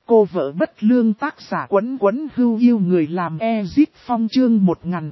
Cô vợ bất lương tác giả Quấn Quấn Hưu yêu người làm Ezip Phong chương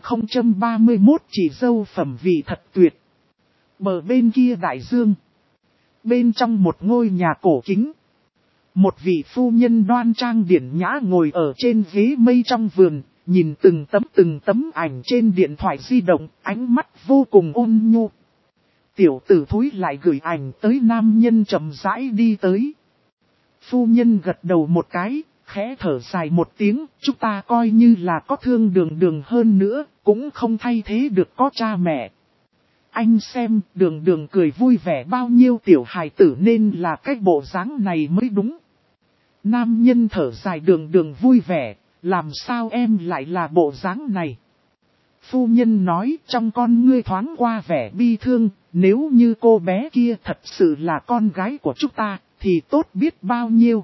1031 chỉ dâu phẩm vị thật tuyệt. Bờ bên kia đại dương. Bên trong một ngôi nhà cổ kính. Một vị phu nhân đoan trang điển nhã ngồi ở trên ghế mây trong vườn, nhìn từng tấm ảnh trên điện thoại di động, ánh mắt vô cùng ôn nhu. Tiểu tử thúi lại gửi ảnh tới nam nhân chậm rãi đi tới. Phu nhân gật đầu một cái, khẽ thở dài một tiếng, chúng ta coi như là có thương đường hơn nữa, cũng không thay thế được có cha mẹ. Anh xem, đường cười vui vẻ bao nhiêu tiểu hài tử nên là cái bộ dáng này mới đúng. Nam nhân thở dài đường vui vẻ, làm sao em lại là bộ dáng này? Phu nhân nói trong con ngươi thoáng qua vẻ bi thương, nếu như cô bé kia thật sự là con gái của chúng ta, thì tốt biết bao nhiêu.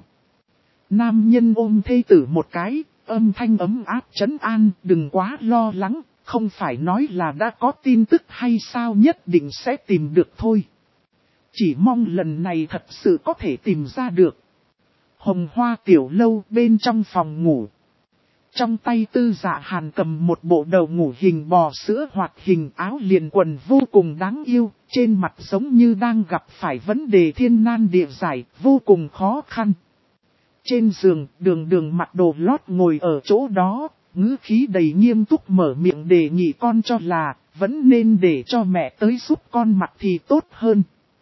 Nam nhân ôm thê tử một cái, âm thanh ấm áp trấn an, đừng quá lo lắng, không phải nói là đã có tin tức hay sao nhất định sẽ tìm được thôi. Chỉ mong lần này thật sự có thể tìm ra được. Hồng Hoa tiểu lâu bên trong phòng ngủ. Trong tay Tư Dạ Hàn cầm một bộ đầu ngủ hình bò sữa hoặc hình áo liền quần vô cùng đáng yêu, trên mặt giống như đang gặp phải vấn đề thiên nan địa giải, vô cùng khó khăn. Trên giường, đường mặc đồ lót ngồi ở chỗ đó, ngữ khí đầy nghiêm túc mở miệng đề nghị con cho là, vẫn nên để cho mẹ tới giúp con mặc thì tốt hơn.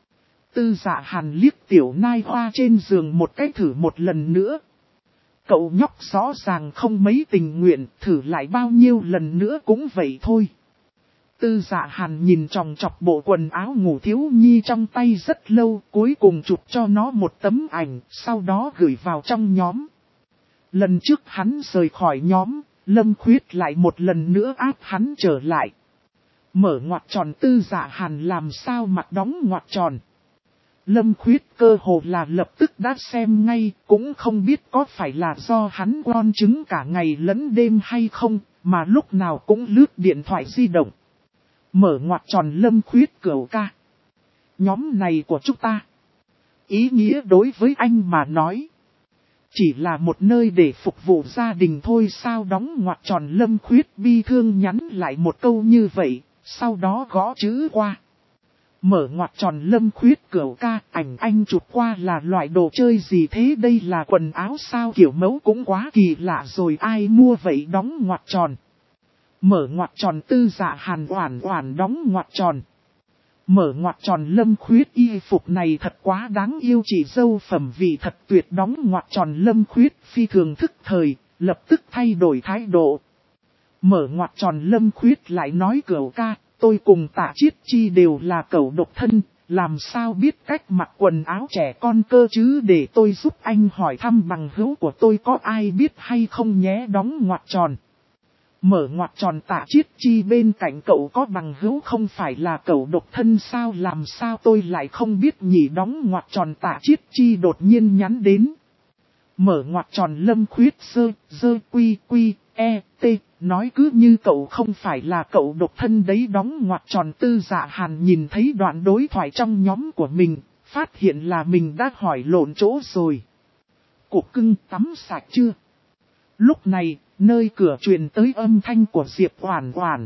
Tư Dạ Hàn liếc tiểu nai hoa trên giường một cái thử một lần nữa. Cậu nhóc rõ ràng không mấy tình nguyện, thử lại bao nhiêu lần nữa cũng vậy thôi. Tư Dạ Hàn nhìn chòng chọc bộ quần áo ngủ thiếu nhi trong tay rất lâu, cuối cùng chụp cho nó một tấm ảnh, sau đó gửi vào trong nhóm. Lần trước hắn rời khỏi nhóm, Lâm Khuyết lại một lần nữa áp hắn trở lại. Mở ngoặc tròn Tư Dạ Hàn làm sao mặt đóng ngoặc tròn. Lâm Khuyết cơ hồ là lập tức đã xem ngay, cũng không biết có phải là do hắn lon trứng cả ngày lẫn đêm hay không, mà lúc nào cũng lướt điện thoại di động. Mở ngoặc tròn Lâm Khuyết cửu ca. Nhóm này của chúng ta. Ý nghĩa đối với anh mà nói. Chỉ là một nơi để phục vụ gia đình thôi sao đóng ngoặc tròn Lâm Khuyết bi thương nhắn lại một câu như vậy, sau đó gõ chữ qua. Mở ngoặc tròn Lâm Khuyết cửu ca, ảnh anh chụp qua là loại đồ chơi gì thế, đây là quần áo sao, kiểu mẫu cũng quá kỳ lạ rồi, ai mua vậy đóng ngoặc tròn. Mở ngoặc tròn Tư Dạ Hàn oản đóng ngoặc tròn. Mở ngoặc tròn Lâm Khuyết y phục này thật quá đáng yêu, chỉ dâu phẩm vị thật tuyệt đóng ngoặc tròn Lâm Khuyết phi thường thức thời, lập tức thay đổi thái độ. Mở ngoặc tròn Lâm Khuyết lại nói cửu ca. Tôi cùng Tạ Chiết Chi đều là cẩu độc thân, làm sao biết cách mặc quần áo trẻ con cơ chứ, để tôi giúp anh hỏi thăm bằng hữu của tôi có ai biết hay không nhé, đóng ngoặc tròn. Mở ngoặc tròn Tạ Chiết Chi bên cạnh cậu có bằng hữu không phải là cẩu độc thân sao, làm sao tôi lại không biết nhỉ, đóng ngoặc tròn Tạ Chiết Chi đột nhiên nhắn đến. Mở ngoặc tròn Lâm Khuyết dơ quy t. Nói cứ như cậu không phải là cậu độc thân đấy, đóng ngoặc tròn Tư Dạ Hàn nhìn thấy đoạn đối thoại trong nhóm của mình, phát hiện là mình đã hỏi lộn chỗ rồi. Cục cưng tắm sạch chưa? Lúc này, nơi cửa truyền tới âm thanh của Diệp Oản Oản.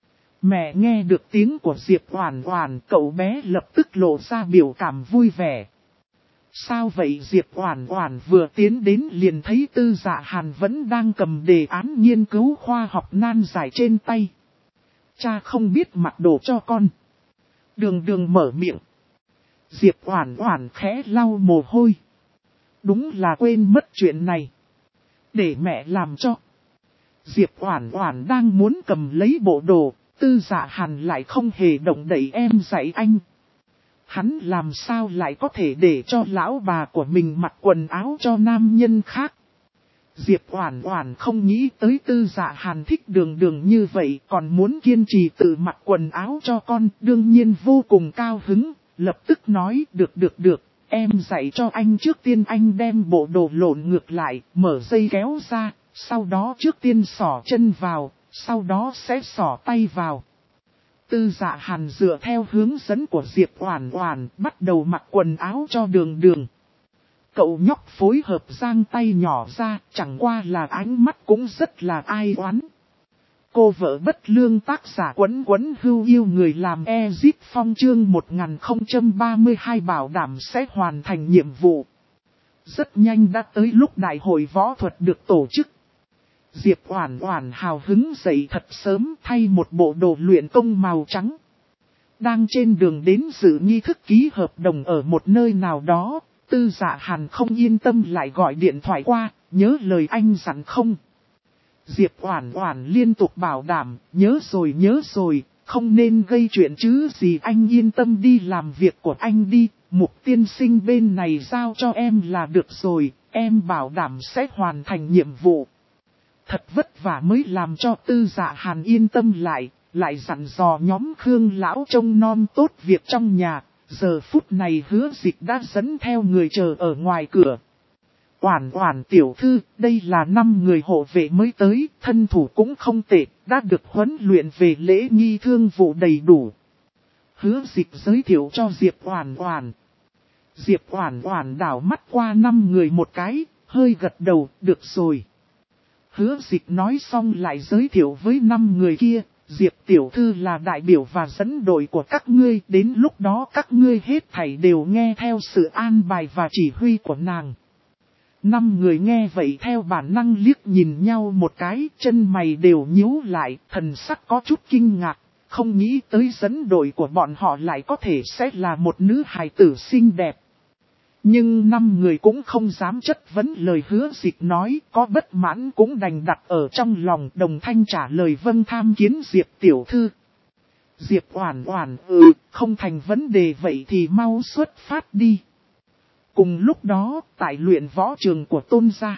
Mẹ nghe được tiếng của Diệp Oản Oản, cậu bé lập tức lộ ra biểu cảm vui vẻ. Sao vậy? Diệp Oản Oản vừa tiến đến liền thấy Tư Dạ Hàn vẫn đang cầm đề án nghiên cứu khoa học nan giải trên tay. Cha không biết mặc đồ cho con. Đường mở miệng. Diệp Oản Oản khẽ lau mồ hôi. Đúng là quên mất chuyện này. Để mẹ làm cho. Diệp Oản Oản đang muốn cầm lấy bộ đồ, Tư Dạ Hàn lại không hề động đậy, em dạy anh. Hắn làm sao lại có thể để cho lão bà của mình mặc quần áo cho nam nhân khác. Diệp Oản Oản không nghĩ tới Tư Dạ Hàn thích đường như vậy, còn muốn kiên trì tự mặc quần áo cho con, đương nhiên vô cùng cao hứng, lập tức nói được, em dạy cho anh. Trước tiên anh đem bộ đồ lộn ngược lại, mở dây kéo ra, sau đó trước tiên xỏ chân vào, sau đó sẽ xỏ tay vào. Tư Dạ Hàn dựa theo hướng dẫn của Diệp Oản Oản bắt đầu mặc quần áo cho đường. Cậu nhóc phối hợp giang tay nhỏ ra, chẳng qua là ánh mắt cũng rất là ai oán. Cô vợ bất lương tác giả Quấn Quấn Hưu yêu người làm Ezip Phong chương 1032 bảo đảm sẽ hoàn thành nhiệm vụ. Rất nhanh đã tới lúc đại hội võ thuật được tổ chức. Diệp Oản Oản hào hứng dậy thật sớm thay một bộ đồ luyện công màu trắng. Đang trên đường đến dự nghi thức ký hợp đồng ở một nơi nào đó, Tư Dạ Hàn không yên tâm lại gọi điện thoại qua, nhớ lời anh dặn không? Diệp Oản Oản liên tục bảo đảm, nhớ rồi, không nên gây chuyện chứ gì, anh yên tâm đi làm việc của anh đi, Mục tiên sinh bên này giao cho em là được rồi, em bảo đảm sẽ hoàn thành nhiệm vụ. Thật vất vả mới làm cho Tư Dạ Hàn yên tâm lại dặn dò nhóm Khương lão trông nom tốt việc trong nhà, giờ phút này Hứa Dịch đã dẫn theo người chờ ở ngoài cửa. Oản Oản tiểu thư, đây là 5 người hộ vệ mới tới, thân thủ cũng không tệ, đã được huấn luyện về lễ nghi thương vụ đầy đủ. Hứa Dịch giới thiệu cho Diệp Oản Oản. Diệp Oản Oản đảo mắt qua 5 người một cái, hơi gật đầu, được rồi. Hứa Dịch nói xong lại giới thiệu với 5 người kia, Diệp tiểu thư là đại biểu và dẫn đội của các ngươi, đến lúc đó các ngươi hết thảy đều nghe theo sự an bài và chỉ huy của nàng. 5 người nghe vậy theo bản năng liếc nhìn nhau một cái, chân mày đều nhíu lại, thần sắc có chút kinh ngạc, không nghĩ tới dẫn đội của bọn họ lại có thể sẽ là một nữ hài tử xinh đẹp. Nhưng 5 người cũng không dám chất vấn lời Hứa Dịch nói, có bất mãn cũng đành đặt ở trong lòng, đồng thanh trả lời vâng, tham kiến Diệp tiểu thư. Diệp Oản Oản không thành vấn đề, vậy thì mau xuất phát đi. Cùng lúc đó, tại luyện võ trường của Tôn gia,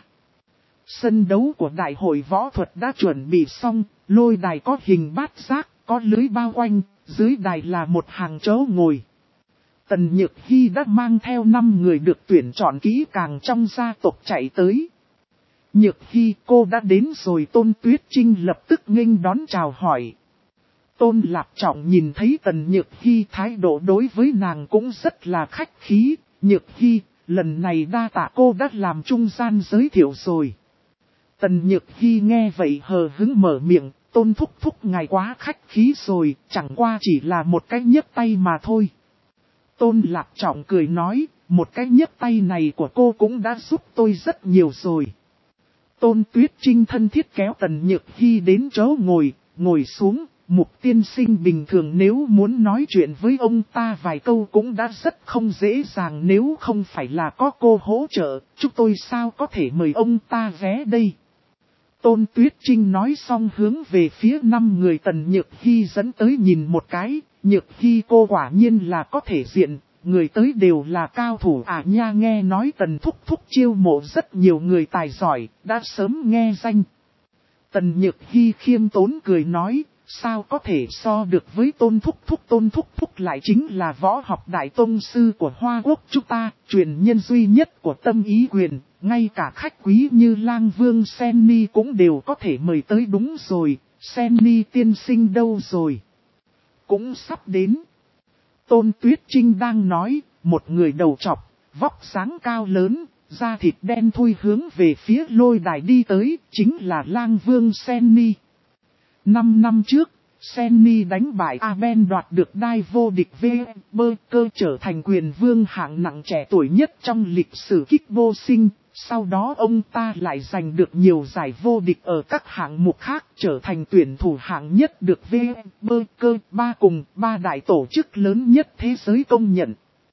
sân đấu của đại hội võ thuật đã chuẩn bị xong, lôi đài có hình bát giác, có lưới bao quanh, dưới đài là một hàng chỗ ngồi. Tần Nhược Hy đã mang theo 5 người được tuyển chọn kỹ càng trong gia tộc chạy tới. Nhược Hy, cô đã đến rồi. Tôn Tuyết Trinh lập tức nghênh đón chào hỏi. Tôn Lạp Trọng nhìn thấy Tần Nhược Hy thái độ đối với nàng cũng rất là khách khí. Nhược Hy, lần này đa tạ cô đã làm trung gian giới thiệu rồi. Tần Nhược Hy nghe vậy hờ hững mở miệng, Tôn thúc thúc ngài quá khách khí rồi, chẳng qua chỉ là một cái nhấc tay mà thôi. Tôn Lạp Trọng cười nói, một cái nhấc tay này của cô cũng đã giúp tôi rất nhiều rồi. Tôn Tuyết Trinh thân thiết kéo Tần Nhược Hy đến chỗ ngồi xuống. Mục tiên sinh bình thường nếu muốn nói chuyện với ông ta vài câu cũng đã rất không dễ dàng, nếu không phải là có cô hỗ trợ, chúng tôi sao có thể mời ông ta ghé đây. Tôn Tuyết Trinh nói xong hướng về phía 5 người Tần Nhược Hy dẫn tới nhìn một cái, Nhược Hy cô quả nhiên là có thể diện, người tới đều là cao thủ à nha, nghe nói Tần thúc thúc chiêu mộ rất nhiều người tài giỏi, đã sớm nghe danh. Tần Nhược Hy khiêm tốn cười nói, sao có thể so được với Tôn thúc thúc lại chính là võ học đại tông sư của Hoa Quốc chúng ta, truyền nhân duy nhất của Tâm Ý Quyền, ngay cả khách quý như Lang Vương Senni cũng đều có thể mời tới. Đúng rồi, Senni tiên sinh đâu rồi? Cũng sắp đến. Tôn Tuyết Trinh đang nói, một người đầu trọc, vóc dáng cao lớn, da thịt đen thui hướng về phía lôi đài đi tới, chính là Lang Vương Senni. 5 năm trước, Senni đánh bại Aben đoạt được đai vô địch Weber, trở thành quyền vương hạng nặng trẻ tuổi nhất trong lịch sử kickboxing. Sau đó ông ta lại giành được nhiều giải vô địch ở các hạng mục khác, trở thành tuyển thủ hạng nhất được Weber 3 đại tổ chức lớn nhất thế giới công nhận.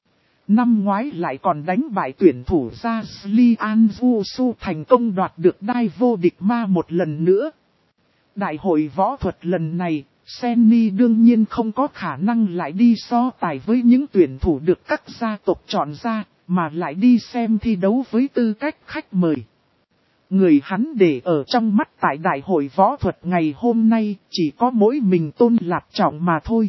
Năm ngoái lại còn đánh bại tuyển thủ ra Lian Wushu, thành công đoạt được đai vô địch ma một lần nữa. Đại hội võ thuật lần này, Senni đương nhiên không có khả năng lại đi so tài với những tuyển thủ được các gia tộc chọn ra, mà lại đi xem thi đấu với tư cách khách mời. Người hắn để ở trong mắt tại đại hội võ thuật ngày hôm nay chỉ có mỗi mình Tôn Lạp Trọng mà thôi.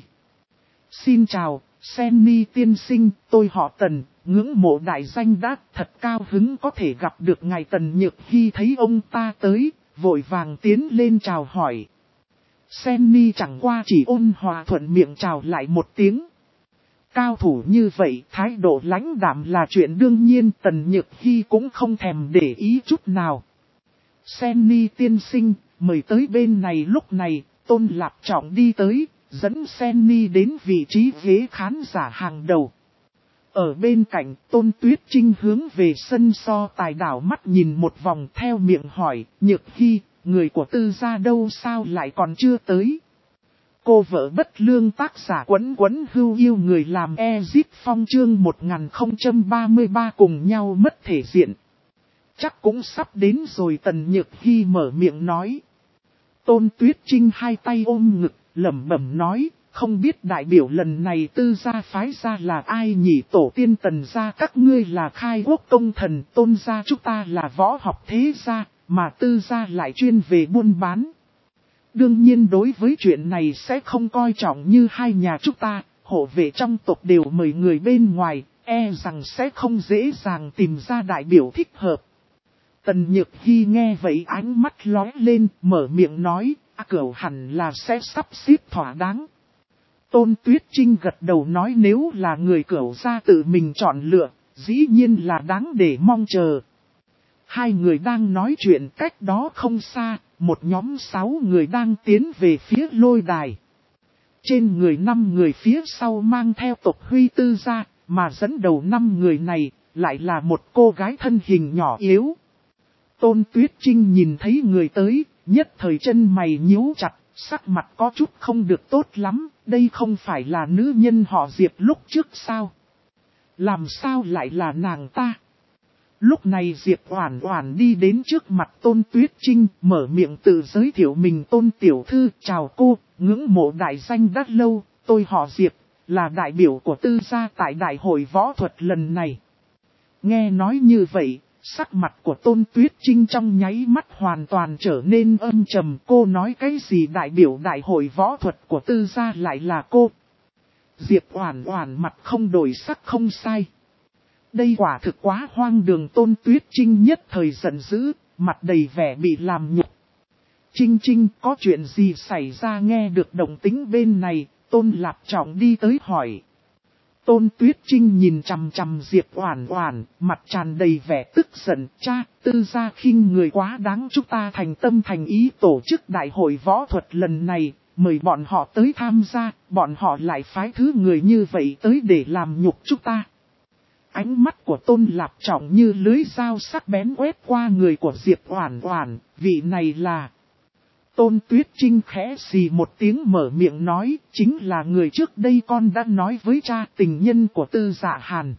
Xin chào, Senni tiên sinh, tôi họ Tần, ngưỡng mộ đại danh đã, thật cao hứng có thể gặp được ngài. Tần Nhược Hy thấy ông ta tới, vội vàng tiến lên chào hỏi. Senni chẳng qua chỉ ôn hòa thuận miệng chào lại một tiếng. Cao thủ như vậy, thái độ lãnh đạm là chuyện đương nhiên, Tần Nhược Hy cũng không thèm để ý chút nào. Senny tiên sinh, mời tới bên này. Lúc này, Tôn Lạp Trọng đi tới, dẫn Senny đến vị trí ghế khán giả hàng đầu. Ở bên cạnh, Tôn Tuyết Trinh hướng về sân so tài đảo mắt nhìn một vòng theo miệng hỏi, Nhược Hy, người của Tư gia đâu sao lại còn chưa tới? Cô vợ bất lương tác giả Quấn Quấn Hưu yêu người làm Ezip Phong chương 1033 cùng nhau mất thể diện. Chắc cũng sắp đến rồi. Tần Nhược Hy mở miệng nói. Tôn Tuyết Trinh hai tay ôm ngực, lẩm bẩm nói, không biết đại biểu lần này Tư gia phái ra là ai nhỉ? Tổ tiên Tần gia các ngươi là khai quốc công thần, Tôn gia chúng ta là võ học thế gia, mà Tư gia lại chuyên về buôn bán. Đương nhiên đối với chuyện này sẽ không coi trọng như hai nhà chúng ta, hộ vệ trong tộc đều mời người bên ngoài, e rằng sẽ không dễ dàng tìm ra đại biểu thích hợp. Tần Nhược Hy nghe vậy ánh mắt lóe lên, mở miệng nói, Cửu hẳn là sẽ sắp xếp thỏa đáng. Tôn Tuyết Trinh gật đầu nói nếu là người Cửu gia tự mình chọn lựa, dĩ nhiên là đáng để mong chờ. Hai người đang nói chuyện cách đó không xa, một nhóm 6 người đang tiến về phía lôi đài. Trên người 5 người phía sau mang theo tộc Huy Tư gia, mà dẫn đầu 5 người này lại là một cô gái thân hình nhỏ yếu. Tôn Tuyết Trinh nhìn thấy người tới, nhất thời chân mày nhíu chặt, sắc mặt có chút không được tốt lắm, đây không phải là nữ nhân họ Diệp lúc trước sao? Làm sao lại là nàng ta? Lúc này Diệp Oản Oản đi đến trước mặt Tôn Tuyết Trinh, mở miệng tự giới thiệu mình. Tôn tiểu thư, chào cô, ngưỡng mộ đại danh đã lâu, tôi họ Diệp, là đại biểu của Tư gia tại đại hội võ thuật lần này. Nghe nói như vậy, sắc mặt của Tôn Tuyết Trinh trong nháy mắt hoàn toàn trở nên âm trầm. Cô nói cái gì đại biểu đại hội võ thuật của Tư gia lại là cô? Diệp Oản Oản mặt không đổi sắc không sai. Đây quả thực quá hoang đường. Tôn Tuyết Trinh nhất thời giận dữ, mặt đầy vẻ bị làm nhục. Trinh Trinh, có chuyện gì xảy ra? Nghe được động tĩnh bên này, Tôn Lạp Trọng đi tới hỏi. Tôn Tuyết Trinh nhìn chằm chằm Diệp Oản Oản, mặt tràn đầy vẻ tức giận. Cha, Tư gia khinh người quá đáng, chúng ta thành tâm thành ý tổ chức đại hội võ thuật lần này, mời bọn họ tới tham gia, bọn họ lại phái thứ người như vậy tới để làm nhục chúng ta. Ánh mắt của Tôn Lạp Trọng như lưới dao sắc bén quét qua người của Diệp Oản Oản, vị này là... Tôn Tuyết Trinh khẽ xì một tiếng mở miệng nói, chính là người trước đây con đã nói với cha, tình nhân của Tư Dạ Hàn.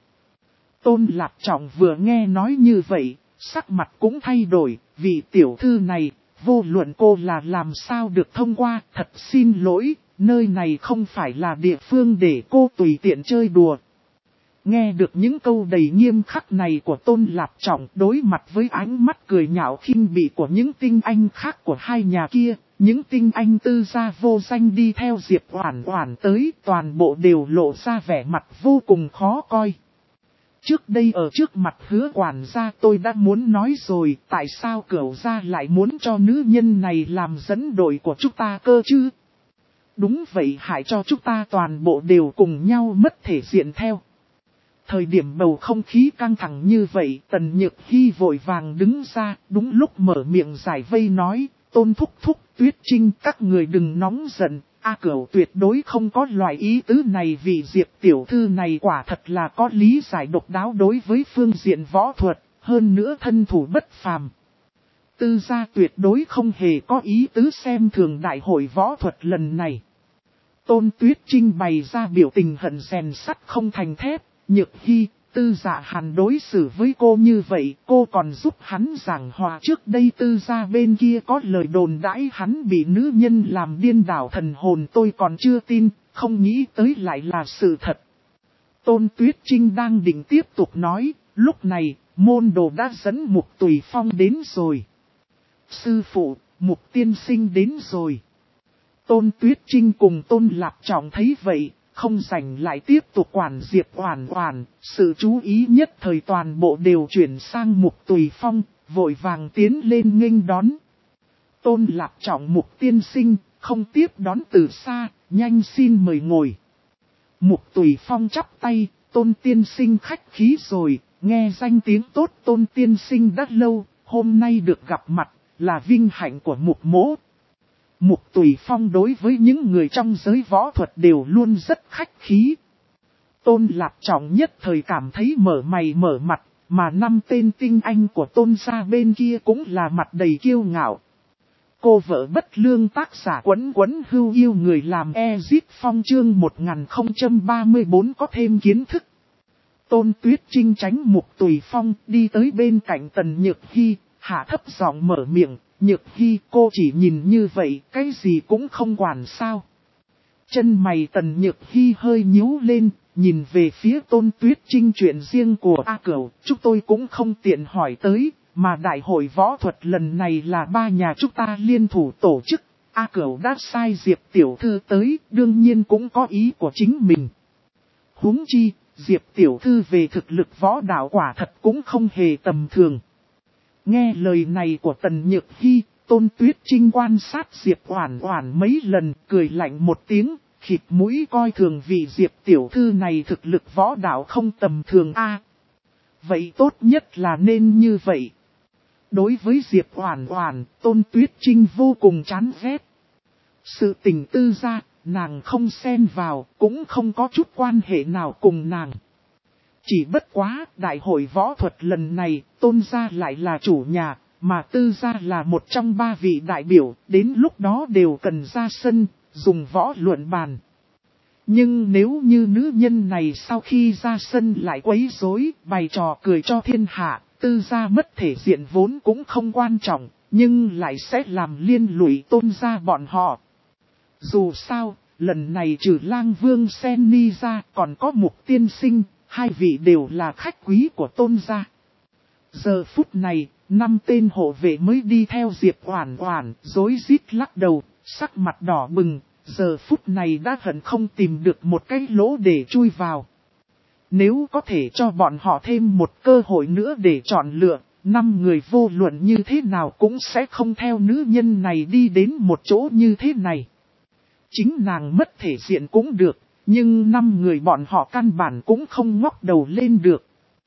Tôn Lạp Trọng vừa nghe nói như vậy, sắc mặt cũng thay đổi, vị tiểu thư này, vô luận cô là làm sao được thông qua, thật xin lỗi, nơi này không phải là địa phương để cô tùy tiện chơi đùa. Nghe được những câu đầy nghiêm khắc này của Tôn Lạp Trọng, đối mặt với ánh mắt cười nhạo khinh bỉ của những tinh anh khác của hai nhà kia, những tinh anh Tư gia vô danh đi theo Diệp Oản Oản tới, toàn bộ đều lộ ra vẻ mặt vô cùng khó coi. Trước đây ở trước mặt Hứa quản gia tôi đã muốn nói rồi, tại sao Cửu gia lại muốn cho nữ nhân này làm dẫn đội của chúng ta cơ chứ? Đúng vậy, hại cho chúng ta toàn bộ đều cùng nhau mất thể diện theo. Thời điểm bầu không khí căng thẳng như vậy, Tần Nhược Hy vội vàng đứng ra, đúng lúc mở miệng giải vây nói, Tôn thúc thúc, Tuyết Trinh, các người đừng nóng giận, Cửu tuyệt đối không có loại ý tứ này, vì Diệp tiểu thư này quả thật là có lý giải độc đáo đối với phương diện võ thuật, hơn nữa thân thủ bất phàm. Tư gia tuyệt đối không hề có ý tứ xem thường đại hội võ thuật lần này. Tôn Tuyết Trinh bày ra biểu tình hận rèn sắt không thành thép. Nhược Hy, Tư Dạ Hàn đối xử với cô như vậy, cô còn giúp hắn giảng hòa. Trước đây Tư gia bên kia có lời đồn đãi hắn bị nữ nhân làm điên đảo thần hồn, tôi còn chưa tin, không nghĩ tới lại là sự thật. Tôn Tuyết Trinh đang định tiếp tục nói, lúc này, môn đồ đã dẫn Mục Tùy Phong đến rồi. Sư phụ, Mục tiên sinh đến rồi. Tôn Tuyết Trinh cùng Tôn Lạp Trọng thấy vậy, không rảnh lại tiếp tục quản Diệp Oản Oản, sự chú ý nhất thời toàn bộ đều chuyển sang Mục Tùy Phong, vội vàng tiến lên nghênh đón. Tôn Lạp Trọng, Mục tiên sinh, không tiếp đón từ xa, nhanh xin mời ngồi. Mục Tùy Phong chắp tay, Tôn tiên sinh khách khí rồi, nghe danh tiếng tốt Tôn tiên sinh đã lâu, hôm nay được gặp mặt, là vinh hạnh của Mục mỗ. Mục Tùy Phong đối với những người trong giới võ thuật đều luôn rất khách khí. Tôn Lạp Trọng nhất thời cảm thấy mở mày mở mặt, mà 5 tên tinh anh của Tôn gia bên kia cũng là mặt đầy kiêu ngạo. Cô vợ bất lương tác giả Quấn Quấn Hưu yêu người làm Ezit Phong chương 1034 có thêm kiến thức. Tôn Tuyết Trinh tránh Mục Tùy Phong đi tới bên cạnh Tần Nhược Hy, hạ thấp giọng mở miệng, Nhược Hy cô chỉ nhìn như vậy, cái gì cũng không quản sao. Chân mày Tần Nhược Hy hơi nhíu lên, nhìn về phía Tôn Tuyết Trinh chuyện riêng của A Cửu, chúng tôi cũng không tiện hỏi tới, mà đại hội võ thuật lần này là 3 nhà chúng ta liên thủ tổ chức. A Cửu đã sai Diệp Tiểu Thư tới, đương nhiên cũng có ý của chính mình. Huống chi, Diệp Tiểu Thư về thực lực võ đạo quả thật cũng không hề tầm thường. Nghe lời này của Tần Nhược Hy, Tôn Tuyết Trinh quan sát Diệp Oản Oản mấy lần, cười lạnh một tiếng, khịt mũi coi thường vì Diệp Tiểu Thư này thực lực võ đạo không tầm thường a. Vậy tốt nhất là nên như vậy. Đối với Diệp Oản Oản, Tôn Tuyết Trinh vô cùng chán ghét. Sự tình Tư gia, nàng không xen vào, cũng không có chút quan hệ nào cùng nàng. Chỉ bất quá, đại hội võ thuật lần này, Tôn gia lại là chủ nhà, mà Tư gia là một trong 3 vị đại biểu, đến lúc đó đều cần ra sân, dùng võ luận bàn. Nhưng nếu như nữ nhân này sau khi ra sân lại quấy rối, bày trò cười cho thiên hạ, Tư gia mất thể diện vốn cũng không quan trọng, nhưng lại sẽ làm liên lụy Tôn gia bọn họ. Dù sao, lần này trừ Lang Vương Senni ra còn có Mục tiên sinh, 2 vị đều là khách quý của Tôn gia. Giờ phút này, 5 tên hộ vệ mới đi theo Diệp Oản Oản, rối rít lắc đầu, sắc mặt đỏ bừng, giờ phút này đã hận không tìm được một cái lỗ để chui vào. Nếu có thể cho bọn họ thêm một cơ hội nữa để chọn lựa, 5 người vô luận như thế nào cũng sẽ không theo nữ nhân này đi đến một chỗ như thế này. Chính nàng mất thể diện cũng được, nhưng 5 người bọn họ căn bản cũng không ngóc đầu lên được.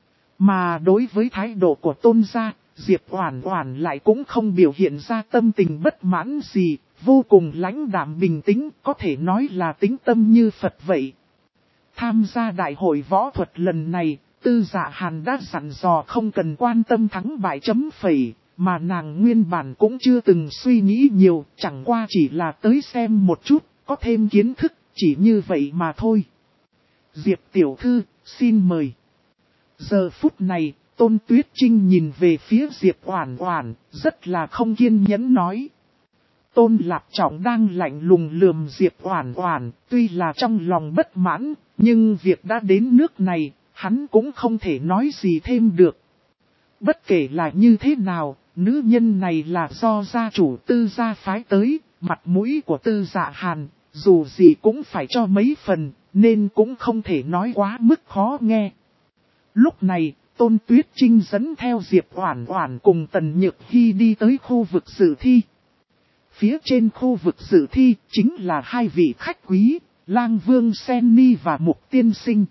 Mà đối với thái độ của Tôn gia, Diệp Oản Oản lại cũng không biểu hiện ra tâm tình bất mãn gì, vô cùng lãnh đạm bình tĩnh, có thể nói là tĩnh tâm như Phật vậy. Tham gia đại hội võ thuật lần này, Tư Dạ Hàn đã dặn dò không cần quan tâm thắng bại chấm phẩy, mà nàng nguyên bản cũng chưa từng suy nghĩ nhiều, chẳng qua chỉ là tới xem một chút, có thêm kiến thức, chỉ như vậy mà thôi. Diệp Tiểu Thư, xin mời. Giờ phút này, Tôn Tuyết Trinh nhìn về phía Diệp Oản Oản, rất là không kiên nhẫn nói. Tôn Lạp Trọng đang lạnh lùng lườm Diệp Oản Oản, tuy là trong lòng bất mãn, nhưng việc đã đến nước này, hắn cũng không thể nói gì thêm được. Bất kể là như thế nào, nữ nhân này là do gia chủ Tư gia phái tới, mặt mũi của Tư Dạ Hàn, dù gì cũng phải cho mấy phần, nên cũng không thể nói quá mức khó nghe. Lúc này, Tôn Tuyết Trinh dẫn theo Diệp Oản Oản cùng Tần Nhược Hy đi tới khu vực dự thi. Phía trên khu vực dự thi chính là 2 vị khách quý, Lang Vương Senni và Mục tiên sinh.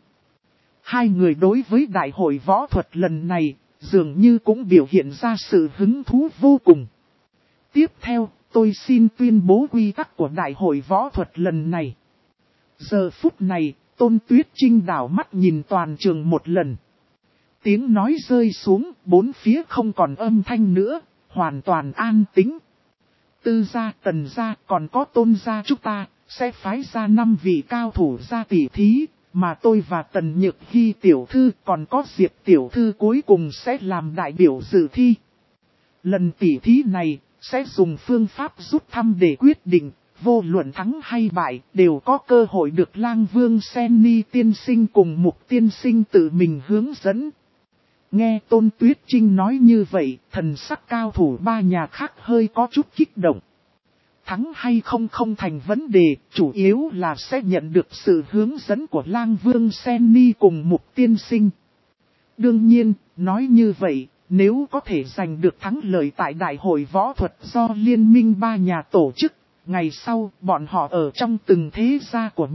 2 người đối với đại hội võ thuật lần này, dường như cũng biểu hiện ra sự hứng thú vô cùng. Tiếp theo, tôi xin tuyên bố quy tắc của đại hội võ thuật lần này. Giờ phút này, Tôn Tuyết Trinh đảo mắt nhìn toàn trường một lần. Tiếng nói rơi xuống, 4 phía không còn âm thanh nữa, hoàn toàn an tĩnh. Tư gia, Tần gia, còn có Tôn gia chúng ta, sẽ phái ra 5 vị cao thủ ra tỉ thí, mà tôi và Tần Nhược Hy Tiểu Thư còn có Diệp Tiểu Thư cuối cùng sẽ làm đại biểu dự thi. Lần tỉ thí này, sẽ dùng phương pháp rút thăm để quyết định, vô luận thắng hay bại, đều có cơ hội được Lang Vương Senni tiên sinh cùng Mục tiên sinh tự mình hướng dẫn. Nghe Tôn Tuyết Trinh nói như vậy, thần sắc cao thủ 3 nhà khác hơi có chút kích động. Thắng hay không thành vấn đề, chủ yếu là sẽ nhận được sự hướng dẫn của Lang Vương Senni cùng Mục tiên sinh. Đương nhiên, nói như vậy, nếu có thể giành được thắng lợi tại đại hội võ thuật do liên minh 3 nhà tổ chức, ngày sau bọn họ ở trong từng thế gia của mình,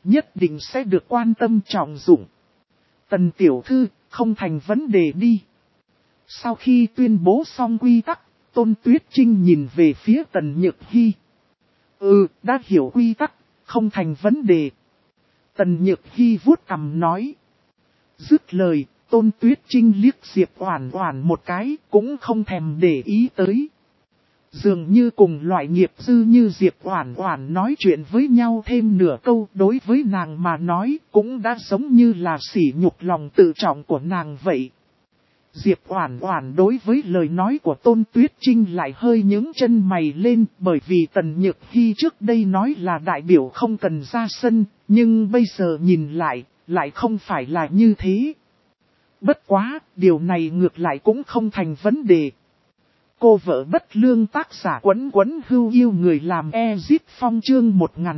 nhất định sẽ được quan tâm trọng dụng. Tần tiểu thư, không thành vấn đề đi. Sau khi tuyên bố xong quy tắc, Tôn Tuyết Trinh nhìn về phía Tần Nhược Hy. Đã hiểu quy tắc, không thành vấn đề. Tần Nhược Hy vuốt cằm nói. Dứt lời, Tôn Tuyết Trinh liếc Diệp Oản Oản một cái, cũng không thèm để ý tới. Dường như cùng loại nghiệp dư như Diệp Oản Oản nói chuyện với nhau thêm nửa câu, đối với nàng mà nói cũng đã giống như là sỉ nhục lòng tự trọng của nàng vậy. Diệp Oản Oản đối với lời nói của Tôn Tuyết Trinh lại hơi nhướng chân mày lên, bởi vì Tần Nhược Hy trước đây nói là đại biểu không cần ra sân, nhưng bây giờ nhìn lại không phải là như thế. Bất quá, điều này ngược lại cũng không thành vấn đề. Cô vợ bất lương tác giả Quấn Quấn Hưu yêu người làm Ezip Phong chương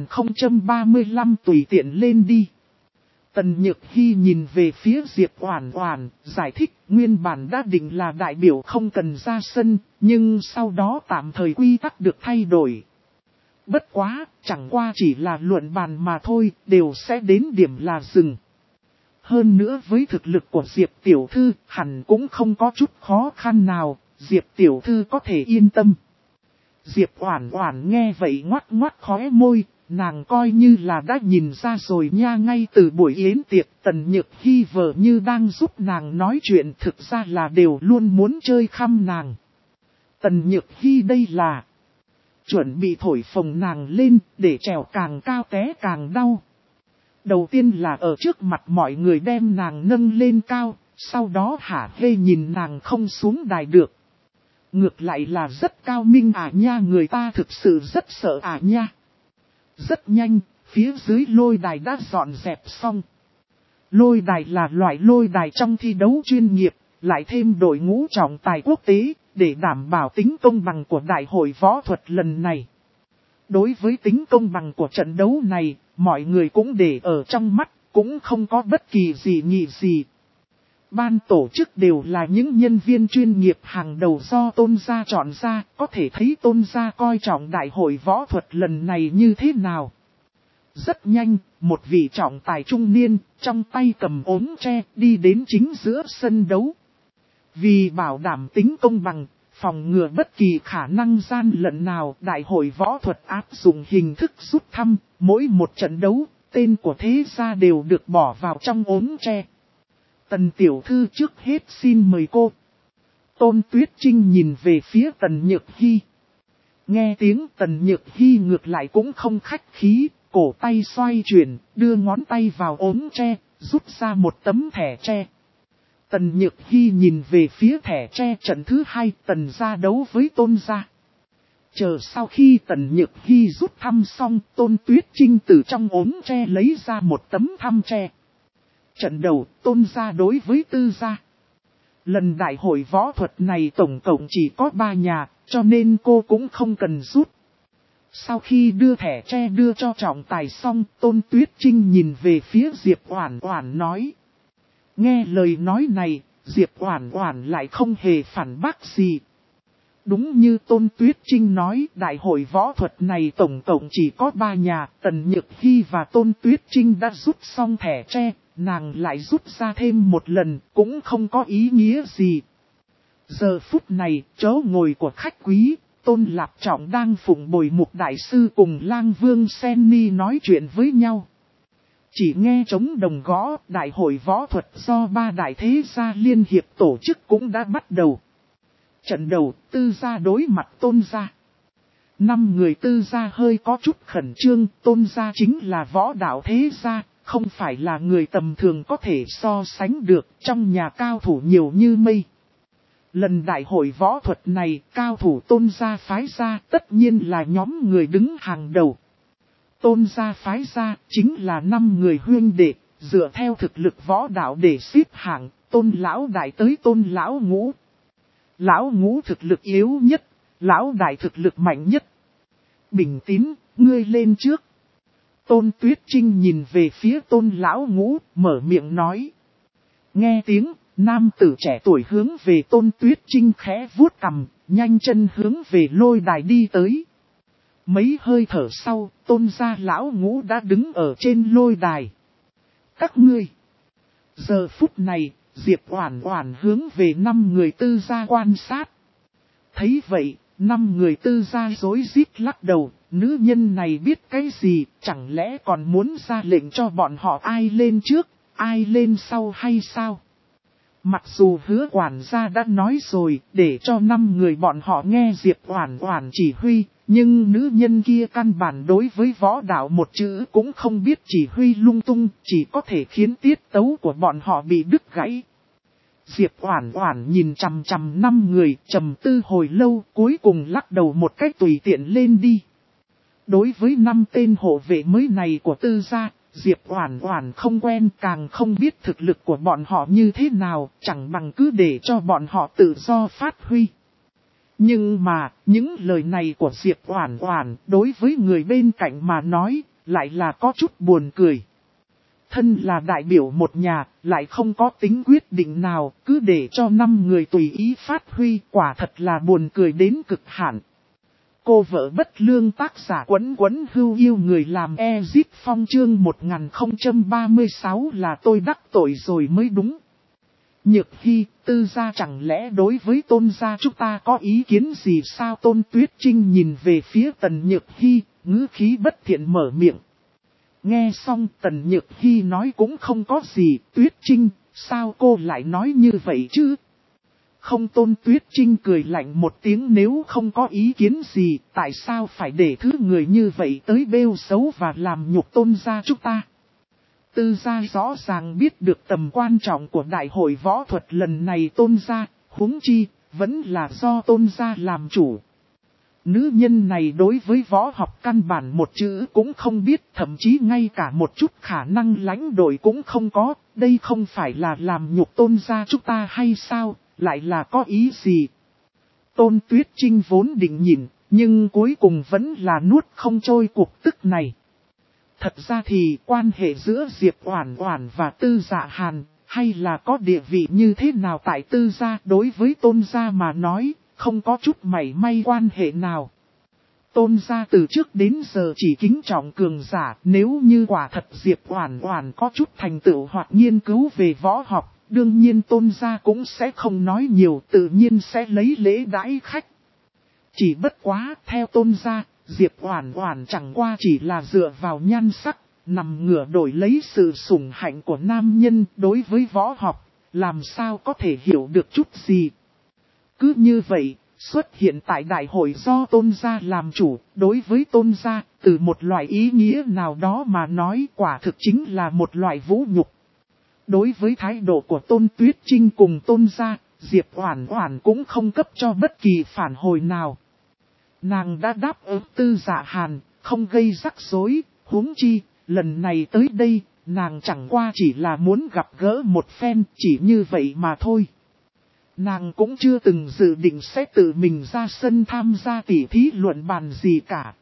1035 tùy tiện lên đi. Tần Nhược Hy nhìn về phía Diệp Oản Oản, giải thích nguyên bản đã định là đại biểu không cần ra sân, nhưng sau đó tạm thời quy tắc được thay đổi. Bất quá, chẳng qua chỉ là luận bàn mà thôi, đều sẽ đến điểm là dừng. Hơn nữa với thực lực của Diệp Tiểu Thư, hẳn cũng không có chút khó khăn nào, Diệp Tiểu Thư có thể yên tâm. Diệp Oản Oản nghe vậy ngoắc ngoắc khóe môi, nàng coi như là đã nhìn ra rồi nha, ngay từ buổi yến tiệc Tần Nhược Hy vờ như đang giúp nàng nói chuyện, thực ra là đều luôn muốn chơi khăm nàng. Tần Nhược Hy đây là chuẩn bị thổi phồng nàng lên để trèo càng cao té càng đau. Đầu tiên là ở trước mặt mọi người đem nàng nâng lên cao, sau đó hả hê nhìn nàng không xuống đài được. Ngược lại là rất cao minh nha, người ta thực sự rất sợ nha. Rất nhanh, phía dưới lôi đài đã dọn dẹp xong. Lôi đài là loại lôi đài trong thi đấu chuyên nghiệp, lại thêm đội ngũ trọng tài quốc tế, để đảm bảo tính công bằng của đại hội võ thuật lần này. Đối với tính công bằng của trận đấu này, mọi người cũng để ở trong mắt, cũng không có bất kỳ gì nghị gì. Ban tổ chức đều là những nhân viên chuyên nghiệp hàng đầu do Tôn gia chọn ra, có thể thấy Tôn gia coi trọng đại hội võ thuật lần này như thế nào. Rất nhanh, một vị trọng tài trung niên, trong tay cầm ốm tre, đi đến chính giữa sân đấu. Vì bảo đảm tính công bằng, phòng ngừa bất kỳ khả năng gian lận nào, đại hội võ thuật áp dụng hình thức rút thăm, mỗi một trận đấu, tên của thế gia đều được bỏ vào trong ốm tre. Tần tiểu thư trước hết xin mời cô. Tôn Tuyết Trinh nhìn về phía Tần Nhược Hy. Nghe tiếng Tần Nhược Hy ngược lại cũng không khách khí, cổ tay xoay chuyển, đưa ngón tay vào ốm tre, rút ra một tấm thẻ tre. Tần Nhược Hy nhìn về phía thẻ tre trận thứ 2, Tần gia đấu với Tôn gia. Chờ sau khi Tần Nhược Hy rút thăm xong, Tôn Tuyết Trinh từ trong ốm tre lấy ra một tấm thăm tre. Trận đầu, Tôn gia đối với Tư gia. Lần đại hội võ thuật này tổng cộng chỉ có 3 nhà, cho nên cô cũng không cần rút. Sau khi đưa thẻ tre đưa cho trọng tài xong, Tôn Tuyết Trinh nhìn về phía Diệp Oản Oản nói. Nghe lời nói này, Diệp Oản Oản lại không hề phản bác gì. Đúng như Tôn Tuyết Trinh nói, đại hội võ thuật này tổng cộng chỉ có 3 nhà, Tần Nhược Hy và Tôn Tuyết Trinh đã rút xong thẻ tre, nàng lại rút ra thêm một lần, cũng không có ý nghĩa gì. Giờ phút này, chỗ ngồi của khách quý, Tôn Lạp Trọng đang phụng bồi Mục Đại Sư cùng Lang Vương Sen Ni nói chuyện với nhau. Chỉ nghe trống đồng gõ, đại hội võ thuật do 3 đại thế gia liên hiệp tổ chức cũng đã bắt đầu. Trận đầu, Tư gia đối mặt Tôn gia. 5 người Tư gia hơi có chút khẩn trương, Tôn gia chính là võ đạo thế gia, không phải là người tầm thường có thể so sánh được, trong nhà cao thủ nhiều như mây. Lần đại hội võ thuật này, cao thủ Tôn gia phái ra tất nhiên là nhóm người đứng hàng đầu. Tôn gia phái ra chính là 5 người huynh đệ, dựa theo thực lực võ đạo để xếp hạng, Tôn lão đại tới Tôn lão ngũ. Lão ngũ thực lực yếu nhất, lão đại thực lực mạnh nhất. Bình Tín, ngươi lên trước. Tôn Tuyết Trinh nhìn về phía Tôn lão ngũ, mở miệng nói. Nghe tiếng, nam tử trẻ tuổi hướng về Tôn Tuyết Trinh khẽ vuốt cằm, nhanh chân hướng về lôi đài đi tới. Mấy hơi thở sau, Tôn gia lão ngũ đã đứng ở trên lôi đài. Các ngươi. Giờ phút này, Diệp Oản Oản hướng về 5 người Tư gia quan sát. Thấy vậy, 5 người Tư gia rối rít lắc đầu, nữ nhân này biết cái gì, chẳng lẽ còn muốn ra lệnh cho bọn họ ai lên trước, ai lên sau hay sao? Mặc dù Hứa quản gia đã nói rồi, để cho 5 người bọn họ nghe Diệp Oản Oản chỉ huy, nhưng nữ nhân kia căn bản đối với võ đạo một chữ cũng không biết, chỉ huy lung tung, chỉ có thể khiến tiết tấu của bọn họ bị đứt gãy. Diệp Oản Oản nhìn chằm chằm 5 người, trầm tư hồi lâu, cuối cùng lắc đầu một cách tùy tiện lên đi. Đối với 5 tên hộ vệ mới này của Tư gia, Diệp Oản Oản không quen, càng không biết thực lực của bọn họ như thế nào, chẳng bằng cứ để cho bọn họ tự do phát huy. Nhưng mà, những lời này của Diệp Oản Oản đối với người bên cạnh mà nói, lại là có chút buồn cười. Thân là đại biểu một nhà, lại không có tính quyết định nào, cứ để cho 5 người tùy ý phát huy, quả thật là buồn cười đến cực hạn. Cô vợ bất lương tác giả Quấn Quấn Hưu yêu người làm Ezip Phong chương 1036 là tôi đắc tội rồi mới đúng. Nhược Hy, Tư gia chẳng lẽ đối với Tôn gia chúng ta có ý kiến gì sao? Tôn Tuyết Trinh nhìn về phía Tần Nhược Hy, ngữ khí bất thiện mở miệng. Nghe xong Tần Nhược Hy nói cũng không có gì, Tuyết Trinh, sao cô lại nói như vậy chứ? Không, Tôn Tuyết Trinh cười lạnh một tiếng, nếu không có ý kiến gì, tại sao phải để thứ người như vậy tới bêu xấu và làm nhục Tôn gia chúng ta? Tư gia rõ ràng biết được tầm quan trọng của đại hội võ thuật lần này Tôn gia, huống chi, vẫn là do Tôn gia làm chủ. Nữ nhân này đối với võ học căn bản một chữ cũng không biết, thậm chí ngay cả một chút khả năng lãnh đội cũng không có, đây không phải là làm nhục Tôn gia chúng ta hay sao, lại là có ý gì? Tôn Tuyết Trinh vốn định nhìn, nhưng cuối cùng vẫn là nuốt không trôi cuộc tức này. Thật ra thì quan hệ giữa Diệp Oản Oản và Tư Dạ Hàn, hay là có địa vị như thế nào tại Tư gia, đối với Tôn gia mà nói, không có chút mảy may quan hệ nào. Tôn gia từ trước đến giờ chỉ kính trọng cường giả, nếu như quả thật Diệp Oản Oản có chút thành tựu hoặc nghiên cứu về võ học, đương nhiên Tôn gia cũng sẽ không nói nhiều, tự nhiên sẽ lấy lễ đãi khách. Chỉ bất quá, theo Tôn gia, Diệp Oản Oản chẳng qua chỉ là dựa vào nhan sắc, nằm ngửa đổi lấy sự sủng hạnh của nam nhân, đối với võ học, làm sao có thể hiểu được chút gì. Cứ như vậy, xuất hiện tại đại hội do Tôn gia làm chủ, đối với Tôn gia, từ một loại ý nghĩa nào đó mà nói, quả thực chính là một loại vũ nhục. Đối với thái độ của Tôn Tuyết Trinh cùng Tôn gia, Diệp Oản Oản cũng không cấp cho bất kỳ phản hồi nào. Nàng đã đáp ứng Tư Dạ Hàn, không gây rắc rối, huống chi, lần này tới đây, nàng chẳng qua chỉ là muốn gặp gỡ một phen, chỉ như vậy mà thôi. Nàng cũng chưa từng dự định sẽ tự mình ra sân tham gia tỉ thí luận bàn gì cả.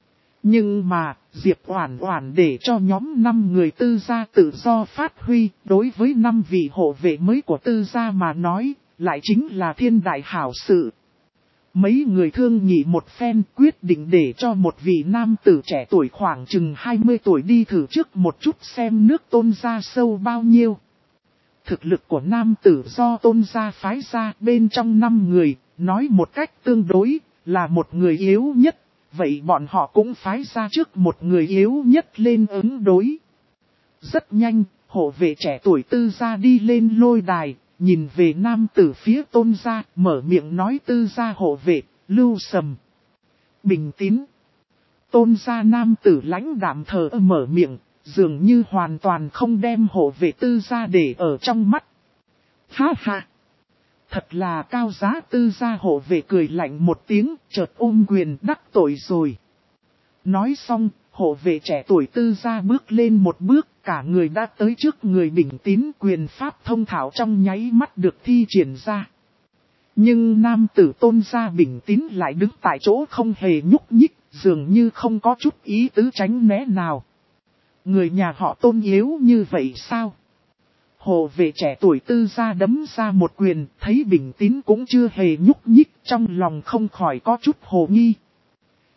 Nhưng mà, Diệp Oản Oản để cho nhóm 5 người Tư gia tự do phát huy, đối với 5 vị hộ vệ mới của Tư gia mà nói, lại chính là thiên đại hảo sự. Mấy người thương nghị một phen, quyết định để cho một vị nam tử trẻ tuổi khoảng chừng 20 tuổi đi thử trước một chút xem nước Tôn gia sâu bao nhiêu. Thực lực của nam tử do Tôn gia phái ra bên trong 5 người, nói một cách tương đối, là một người yếu nhất, vậy bọn họ cũng phái ra trước một người yếu nhất lên ứng đối. Rất nhanh, hộ vệ trẻ tuổi Tư gia đi lên lôi đài, nhìn về nam tử phía Tôn gia, mở miệng nói: Tư gia hộ vệ, Lưu Sầm. Bình tín. Tôn gia nam tử lãnh đạm thờ mở miệng, dường như hoàn toàn không đem hộ vệ Tư gia để ở trong mắt. Ha ha! Thật là cao giá. Tư gia hộ vệ cười lạnh một tiếng, chợt ôm quyền đắc tội rồi. Nói xong, hộ vệ trẻ tuổi Tư gia bước lên một bước, cả người đã tới trước người Bình tín, quyền pháp thông thạo trong nháy mắt được thi triển ra. Nhưng nam tử Tôn gia Bình tín lại đứng tại chỗ không hề nhúc nhích, dường như không có chút ý tứ tránh né nào. Người nhà họ Tôn yếu như vậy sao? Hộ vệ trẻ tuổi Tư gia đấm ra một quyền, thấy Bình tín cũng chưa hề nhúc nhích, trong lòng không khỏi có chút hồ nghi.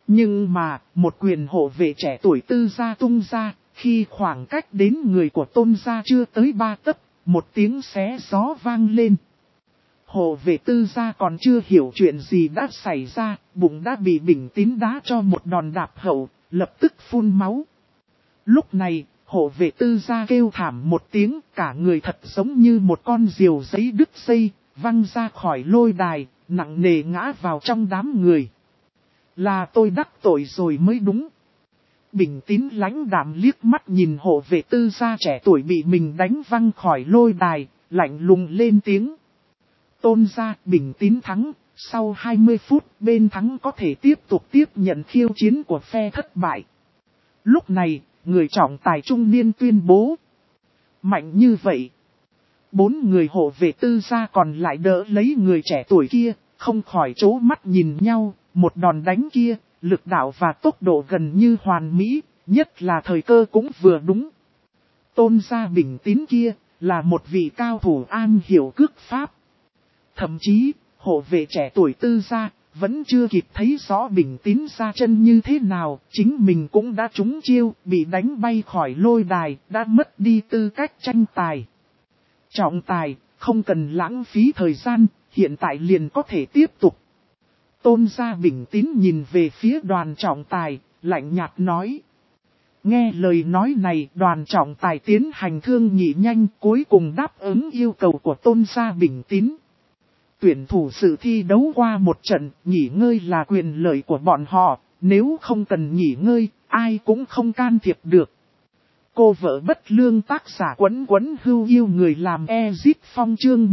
Nhưng mà, một quyền hộ vệ trẻ tuổi Tư gia tung ra, khi khoảng cách đến người của Tôn gia chưa tới 3 tấc, một tiếng xé gió vang lên. Hộ vệ Tư gia còn chưa hiểu chuyện gì đã xảy ra, bụng đã bị Bình Tín đá cho một đòn đạp hậu, lập tức phun máu. Lúc này, hộ vệ Tư gia kêu thảm một tiếng, cả người thật giống như một con diều giấy đứt dây, văng ra khỏi lôi đài, nặng nề ngã vào trong đám người. Là tôi đắc tội rồi mới đúng. Bình Tín lãnh đạm liếc mắt nhìn hộ vệ Tư gia trẻ tuổi bị mình đánh văng khỏi lôi đài, lạnh lùng lên tiếng. Tôn gia, Bình Tín thắng, sau 20 phút bên thắng có thể tiếp tục tiếp nhận khiêu chiến của phe thất bại. Lúc này, người trọng tài trung niên tuyên bố. Mạnh như vậy. 4 người hộ vệ Tư gia còn lại đỡ lấy người trẻ tuổi kia, không khỏi trố mắt nhìn nhau, một đòn đánh kia, lực đạo và tốc độ gần như hoàn mỹ, nhất là thời cơ cũng vừa đúng. Tôn gia Bình Tín kia, là một vị cao thủ an hiểu cước pháp. Thậm chí, hộ vệ trẻ tuổi Tư gia, vẫn chưa kịp thấy rõ Bình Tín ra chân như thế nào, chính mình cũng đã trúng chiêu, bị đánh bay khỏi lôi đài, đã mất đi tư cách tranh tài. Trọng tài, không cần lãng phí thời gian, hiện tại liền có thể tiếp tục. Tôn gia Bình Tín nhìn về phía đoàn trọng tài, lạnh nhạt nói. Nghe lời nói này, đoàn trọng tài tiến hành thương nghị nhanh, cuối cùng đáp ứng yêu cầu của Tôn gia Bình Tín. Tuyển thủ sự thi đấu qua một trận, nghỉ ngơi là quyền lợi của bọn họ, nếu không cần nghỉ ngơi, ai cũng không can thiệp được. Cô vợ bất lương tác giả Quấn Quấn Hưu yêu người làm Ezit Phong chương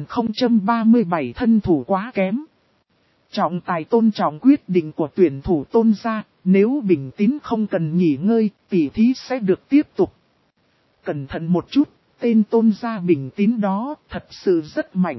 1037 thân thủ quá kém. Trọng tài tôn trọng quyết định của tuyển thủ Tôn gia, nếu Bình Tín không cần nghỉ ngơi, tỉ thí sẽ được tiếp tục. Cẩn thận một chút, tên Tôn gia Bình Tín đó thật sự rất mạnh.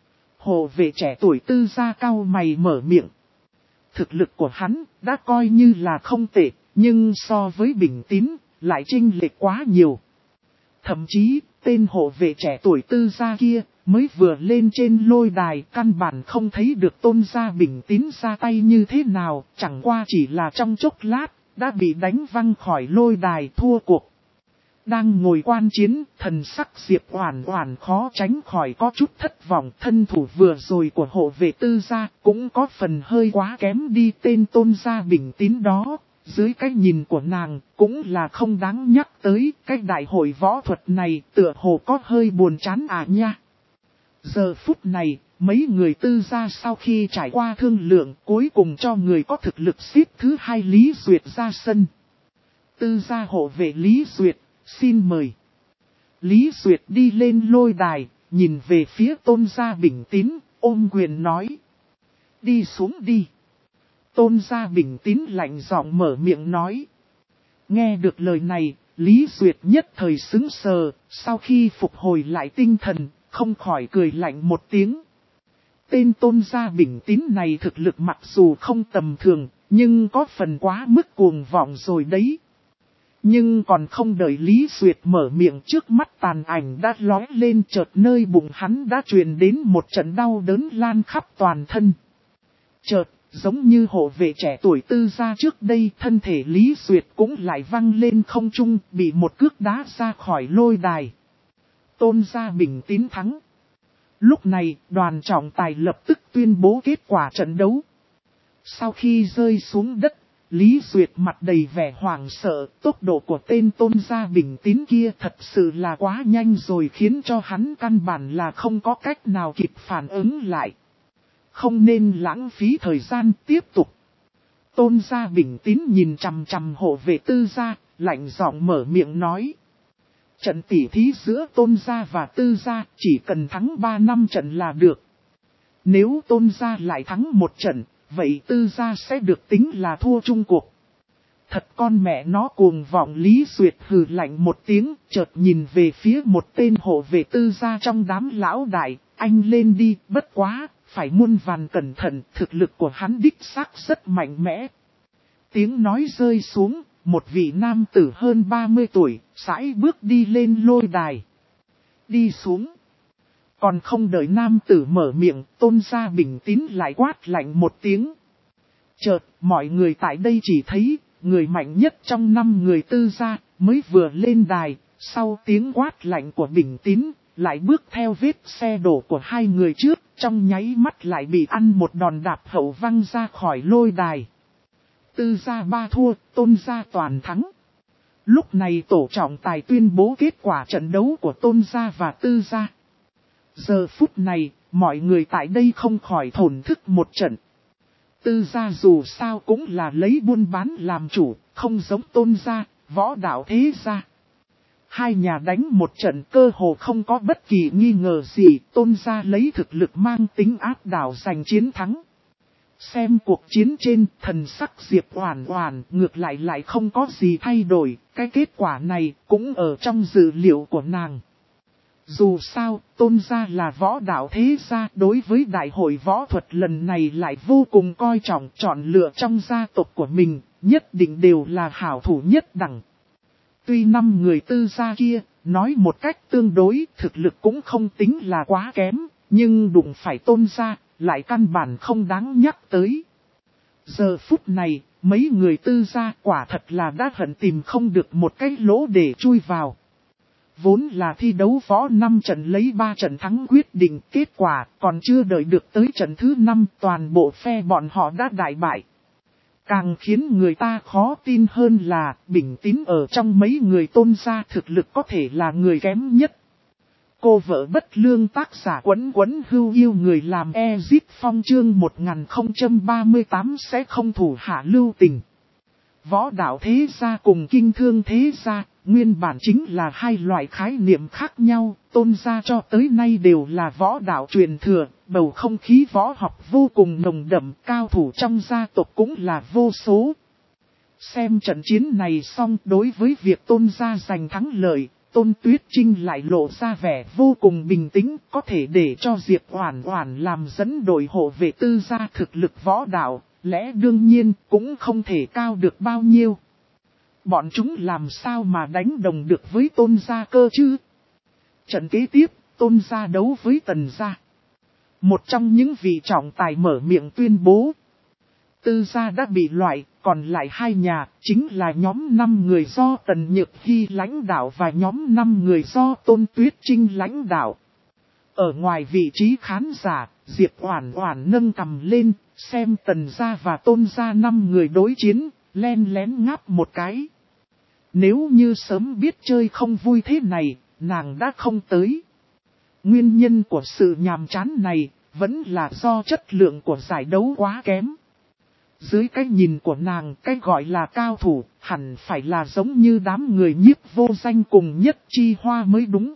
Hộ vệ trẻ tuổi Tư gia cao mày mở miệng. Thực lực của hắn đã coi như là không tệ, nhưng so với Bình Tín lại chênh lệch quá nhiều. Thậm chí, tên hộ vệ trẻ tuổi Tư gia kia mới vừa lên trên lôi đài, căn bản không thấy được Tôn gia Bình Tín ra tay như thế nào, chẳng qua chỉ là trong chốc lát, đã bị đánh văng khỏi lôi đài thua cuộc. Đang ngồi quan chiến, thần sắc Diệp Oản Oản khó tránh khỏi có chút thất vọng, thân thủ vừa rồi của hộ vệ Tư gia cũng có phần hơi quá kém đi, tên Tôn gia Bình Tín đó. Dưới cái nhìn của nàng, cũng là không đáng nhắc tới, cái đại hội võ thuật này tựa hồ có hơi buồn chán nha. Giờ phút này, mấy người Tư gia sau khi trải qua thương lượng, cuối cùng cho người có thực lực xếp thứ 2 Lý Duyệt ra sân. Tư gia hộ vệ Lý Duyệt, xin mời. Lý Duyệt đi lên lôi đài, nhìn về phía Tôn gia Bình Tín, ôm quyền nói. Đi xuống đi. Tôn gia Bình Tín lạnh giọng mở miệng nói. Nghe được lời này, Lý Duyệt nhất thời sững sờ, sau khi phục hồi lại tinh thần, không khỏi cười lạnh một tiếng. Tên Tôn gia Bình Tín này thực lực mặc dù không tầm thường, nhưng có phần quá mức cuồng vọng rồi đấy. Nhưng còn không đợi Lý Duyệt mở miệng, trước mắt tàn ảnh đã lóe lên, chợt nơi bụng hắn đã truyền đến một trận đau đớn lan khắp toàn thân. Chợt, giống như hộ vệ trẻ tuổi Tư gia trước đây, thân thể Lý Duyệt cũng lại văng lên không trung, bị một cước đá ra khỏi lôi đài. Tôn gia Bình Tín thắng. Lúc này, đoàn trọng tài lập tức tuyên bố kết quả trận đấu. Sau khi rơi xuống đất, Lý Duyệt mặt đầy vẻ hoảng sợ, tốc độ của tên Tôn gia Bình Tín kia thật sự là quá nhanh rồi, khiến cho hắn căn bản là không có cách nào kịp phản ứng lại. Không nên lãng phí thời gian, tiếp tục. Tôn gia Bình Tín nhìn chằm chằm hộ vệ Tư gia, lạnh giọng mở miệng nói. Trận tỉ thí giữa Tôn gia và Tư gia chỉ cần thắng 3 năm trận là được. Nếu Tôn gia lại thắng một trận, vậy Tư gia sẽ được tính là thua chung cuộc. Thật con mẹ nó cuồng vọng, Lý Duyệt hừ lạnh một tiếng, chợt nhìn về phía một tên hộ vệ Tư gia trong đám lão đại, anh lên đi, bất quá, phải muôn vàn cẩn thận, thực lực của hắn đích xác rất mạnh mẽ. Tiếng nói rơi xuống, một vị nam tử hơn 30 tuổi, sải bước đi lên lôi đài. Đi xuống. Còn không đợi nam tử mở miệng, Tôn gia Bình Tín lại quát lạnh một tiếng. Chợt, mọi người tại đây chỉ thấy, người mạnh nhất trong 5 người Tư gia, mới vừa lên đài, sau tiếng quát lạnh của Bình Tín, lại bước theo vết xe đổ của 2 người trước, trong nháy mắt lại bị ăn một đòn đạp hậu văng ra khỏi lôi đài. Tư gia 3 thua, Tôn gia toàn thắng. Lúc này tổ trọng tài tuyên bố kết quả trận đấu của Tôn gia và Tư gia. Giờ phút này, mọi người tại đây không khỏi thổn thức một trận. Tư gia dù sao cũng là lấy buôn bán làm chủ, không giống Tôn gia, võ đạo thế gia. Hai nhà đánh một trận cơ hồ không có bất kỳ nghi ngờ gì, Tôn gia lấy thực lực mang tính áp đảo giành chiến thắng. Xem cuộc chiến trên, thần sắc Diệp Oản Oản ngược lại không có gì thay đổi, cái kết quả này cũng ở trong dự liệu của nàng. Dù sao, Tôn gia là võ đạo thế gia, đối với đại hội võ thuật lần này lại vô cùng coi trọng, chọn lựa trong gia tộc của mình, nhất định đều là hảo thủ nhất đẳng. Tuy 5 người Tư gia kia, nói một cách tương đối, thực lực cũng không tính là quá kém, nhưng đụng phải Tôn gia, lại căn bản không đáng nhắc tới. Giờ phút này, mấy người Tư gia quả thật là đã hận tìm không được một cái lỗ để chui vào. Vốn là thi đấu võ 5 trận lấy 3 trận thắng quyết định, kết quả còn chưa đợi được tới trận thứ 5, toàn bộ phe bọn họ đã đại bại. Càng khiến người ta khó tin hơn là Bình Tín ở trong mấy người Tôn gia thực lực có thể là người kém nhất. Cô vợ bất lương tác giả Quấn Quấn Hưu yêu người làm Ezit Phong chương 1038 sẽ không thủ hạ lưu tình. Võ đạo thế gia cùng kinh thương thế gia, nguyên bản chính là hai loại khái niệm khác nhau, Tôn gia cho tới nay đều là võ đạo truyền thừa, bầu không khí võ học vô cùng nồng đậm, cao thủ trong gia tộc cũng là vô số. Xem trận chiến này xong, đối với việc Tôn gia giành thắng lợi, Tôn Tuyết Trinh lại lộ ra vẻ vô cùng bình tĩnh, có thể để cho Diệp Oản Oản làm dẫn đội hộ vệ Tư gia thực lực võ đạo, lẽ đương nhiên cũng không thể cao được bao nhiêu. Bọn chúng làm sao mà đánh đồng được với Tôn gia cơ chứ? Trận kế tiếp, Tôn gia đấu với Tần gia. Một trong những vị trọng tài mở miệng tuyên bố. Tư gia đã bị loại, còn lại hai nhà, chính là nhóm 5 người do Tần Nhược Hy lãnh đạo và nhóm 5 người do Tôn Tuyết Trinh lãnh đạo. Ở ngoài vị trí khán giả, Diệp Oản Oản nâng cằm lên, xem Tần gia và Tôn gia 5 người đối chiến, len lén ngáp một cái. Nếu như sớm biết chơi không vui thế này, nàng đã không tới. Nguyên nhân của sự nhàm chán này, vẫn là do chất lượng của giải đấu quá kém. Dưới cái nhìn của nàng, cái gọi là cao thủ, hẳn phải là giống như đám người Nhiếp Vô Danh cùng Nhất Chi Hoa mới đúng.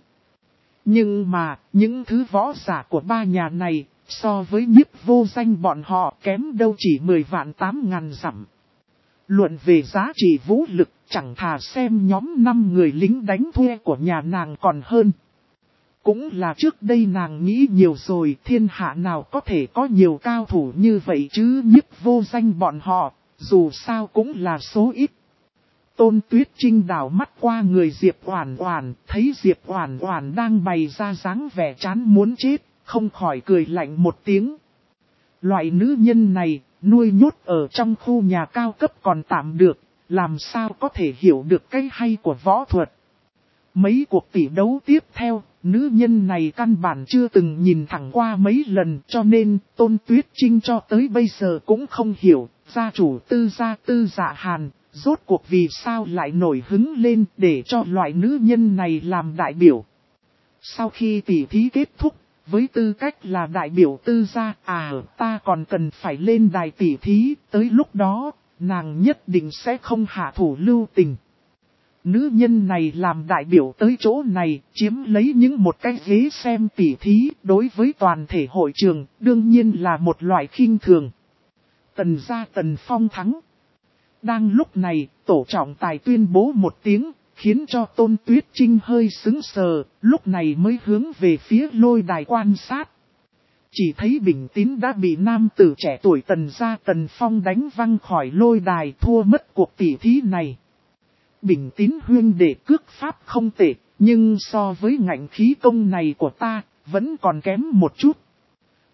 Nhưng mà, những thứ võ giả của ba nhà này, so với Nhiếp Vô Danh bọn họ kém đâu chỉ 10 vạn 8 ngàn dặm. Luận về giá trị vũ lực, chẳng thà xem nhóm 5 người lính đánh thuê của nhà nàng còn hơn. Cũng là trước đây nàng nghĩ nhiều rồi, thiên hạ nào có thể có nhiều cao thủ như vậy chứ, Nhiếp Vô Danh bọn họ, dù sao cũng là số ít. Tôn Tuyết Trinh đảo mắt qua người Diệp Oản Oản, thấy Diệp Oản Oản đang bày ra dáng vẻ chán muốn chết, không khỏi cười lạnh một tiếng. Loại nữ nhân này, nuôi nhốt ở trong khu nhà cao cấp còn tạm được, làm sao có thể hiểu được cái hay của võ thuật. Mấy cuộc tỷ đấu tiếp theo, nữ nhân này căn bản chưa từng nhìn thẳng qua mấy lần, cho nên Tôn Tuyết Trinh cho tới bây giờ cũng không hiểu, gia chủ Tư gia Tư Dạ Hàn, rốt cuộc vì sao lại nổi hứng lên để cho loại nữ nhân này làm đại biểu. Sau khi tỷ thí kết thúc, với tư cách là đại biểu Tư gia, ta còn cần phải lên đài tỷ thí, tới lúc đó, nàng nhất định sẽ không hạ thủ lưu tình. Nữ nhân này làm đại biểu tới chỗ này, chiếm lấy những một cái ghế xem tỉ thí, đối với toàn thể hội trường, đương nhiên là một loại khinh thường. Tần gia Tần Phong thắng. Đang lúc này, tổ trọng tài tuyên bố một tiếng, khiến cho Tôn Tuyết Trinh hơi sững sờ, lúc này mới hướng về phía lôi đài quan sát. Chỉ thấy Bình Tín đã bị nam tử trẻ tuổi Tần gia Tần Phong đánh văng khỏi lôi đài, thua mất cuộc tỉ thí này. Bình Tín huyên đệ cước pháp không tệ, nhưng so với ngạnh khí công này của ta, vẫn còn kém một chút.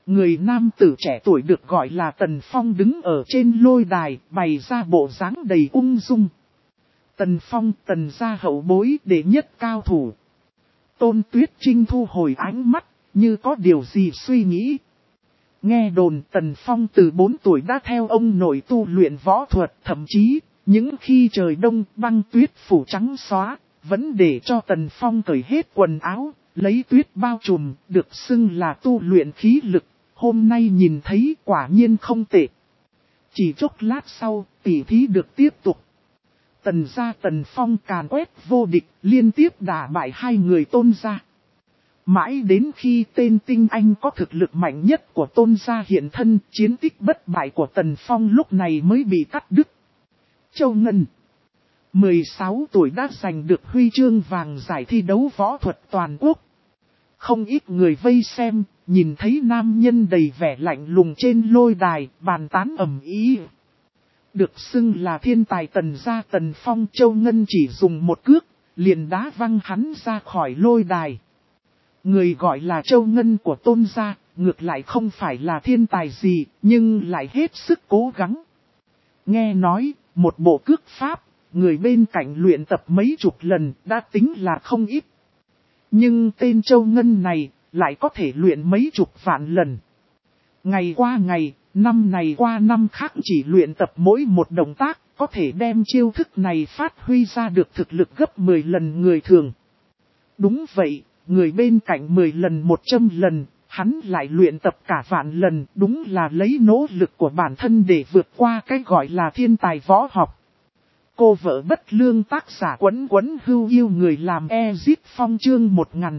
Người nam tử trẻ tuổi được gọi là Tần Phong đứng ở trên lôi đài, bày ra bộ dáng đầy ung dung. Tần Phong, Tần gia hậu bối đệ nhất cao thủ. Tôn Tuyết Trinh thu hồi ánh mắt, như có điều gì suy nghĩ. Nghe đồn Tần Phong từ 4 tuổi đã theo ông nội tu luyện võ thuật, thậm chí, những khi trời đông băng tuyết phủ trắng xóa, vẫn để cho Tần Phong cởi hết quần áo, lấy tuyết bao trùm, được xưng là tu luyện khí lực. Hôm nay nhìn thấy quả nhiên không tệ. Chỉ chốc lát sau, tỉ thí được tiếp tục. Tần gia Tần Phong càn quét vô địch, liên tiếp đả bại hai người Tôn gia. Mãi đến khi tên tinh anh có thực lực mạnh nhất của Tôn gia hiện thân, chiến tích bất bại của Tần Phong lúc này mới bị cắt đứt. Châu Ngân, 16 tuổi đã giành được huy chương vàng giải thi đấu võ thuật toàn quốc. Không ít người vây xem, nhìn thấy nam nhân đầy vẻ lạnh lùng trên lôi đài, bàn tán ầm ĩ. Được xưng là thiên tài Tần gia Tần Phong, Châu Ngân chỉ dùng một cước, liền đá văng hắn ra khỏi lôi đài. Người gọi là Châu Ngân của Tôn gia, ngược lại không phải là thiên tài gì, nhưng lại hết sức cố gắng. Nghe nói, một bộ cước pháp, người bên cạnh luyện tập mấy chục lần đã tính là không ít. Nhưng tên Châu Ngân này, lại có thể luyện mấy chục vạn lần. Ngày qua ngày, năm này qua năm khác chỉ luyện tập mỗi một động tác, có thể đem chiêu thức này phát huy ra được thực lực gấp 10 lần người thường. Đúng vậy, người bên cạnh 10 lần 100 lần, hắn lại luyện tập cả vạn lần, đúng là lấy nỗ lực của bản thân để vượt qua cái gọi là thiên tài võ học. Cô vợ bất lương tác giả Quấn Quấn Hưu yêu người làm Ezit Phong chương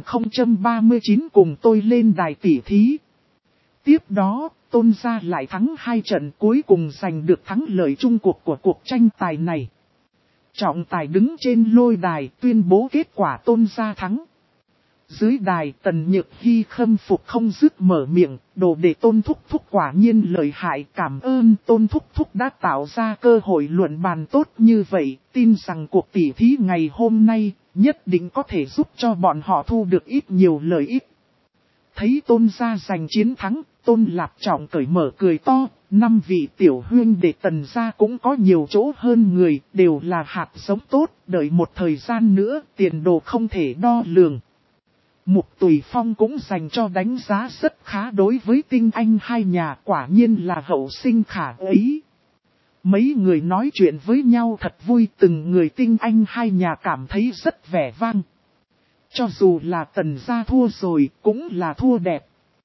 1039 cùng tôi lên đài tỉ thí. Tiếp đó, Tôn gia lại thắng 2 trận cuối cùng giành được thắng lợi chung cuộc của cuộc tranh tài này. Trọng tài đứng trên lôi đài tuyên bố kết quả Tôn gia thắng. Dưới đài Tần Nhược Hy khâm phục không dứt mở miệng, đồ đệ Tôn Thúc Thúc quả nhiên lợi hại, cảm ơn Tôn Thúc Thúc đã tạo ra cơ hội luận bàn tốt như vậy, tin rằng cuộc tỉ thí ngày hôm nay nhất định có thể giúp cho bọn họ thu được ít nhiều lợi ích. Thấy Tôn gia giành chiến thắng, Tôn Lạp Trọng cởi mở cười to, 5 vị tiểu huynh đệ Tần gia cũng có nhiều chỗ hơn người, đều là hạt giống tốt, đợi một thời gian nữa, tiền đồ không thể đo lường. Mục Tùy Phong cũng dành cho đánh giá rất khá đối với tinh anh hai nhà, quả nhiên là hậu sinh khả ấy. Mấy người nói chuyện với nhau thật vui, từng người tinh anh hai nhà cảm thấy rất vẻ vang. Cho dù là Tần gia thua rồi, cũng là thua đẹp.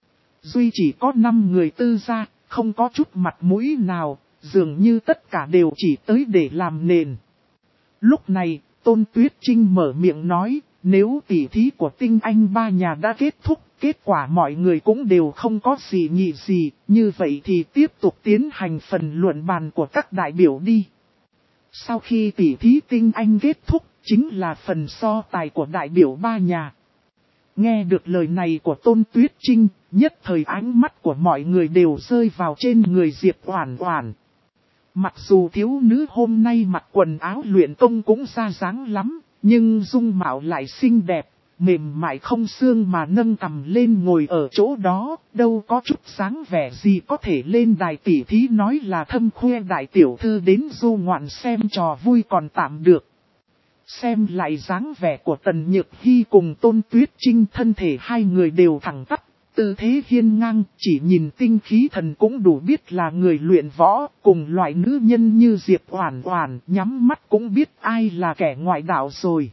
Duy chỉ có 5 người Tư gia, không có chút mặt mũi nào, dường như tất cả đều chỉ tới để làm nền. Lúc này, Tôn Tuyết Trinh mở miệng nói, nếu tỉ thí của tinh anh ba nhà đã kết thúc, kết quả mọi người cũng đều không có gì nhị gì, như vậy thì tiếp tục tiến hành phần luận bàn của các đại biểu đi. Sau khi tỉ thí tinh anh kết thúc, chính là phần so tài của đại biểu ba nhà. Nghe được lời này của Tôn Tuyết Trinh, nhất thời ánh mắt của mọi người đều rơi vào trên người Diệp Oản Oản. Mặc dù thiếu nữ hôm nay mặc quần áo luyện công cũng ra dáng lắm, nhưng dung mạo lại xinh đẹp, mềm mại không xương mà nâng cằm lên ngồi ở chỗ đó, đâu có chút dáng vẻ gì có thể lên đài tỉ thí nói là thâm khoe đại tiểu thư đến du ngoạn xem trò vui còn tạm được. Xem lại dáng vẻ của Tần Nhược Hy cùng Tôn Tuyết Trinh, thân thể hai người đều thẳng tắp, tư thế hiên ngang, chỉ nhìn tinh khí thần cũng đủ biết là người luyện võ, cùng loại nữ nhân như Diệp Oản Oản, nhắm mắt cũng biết ai là kẻ ngoại đạo rồi.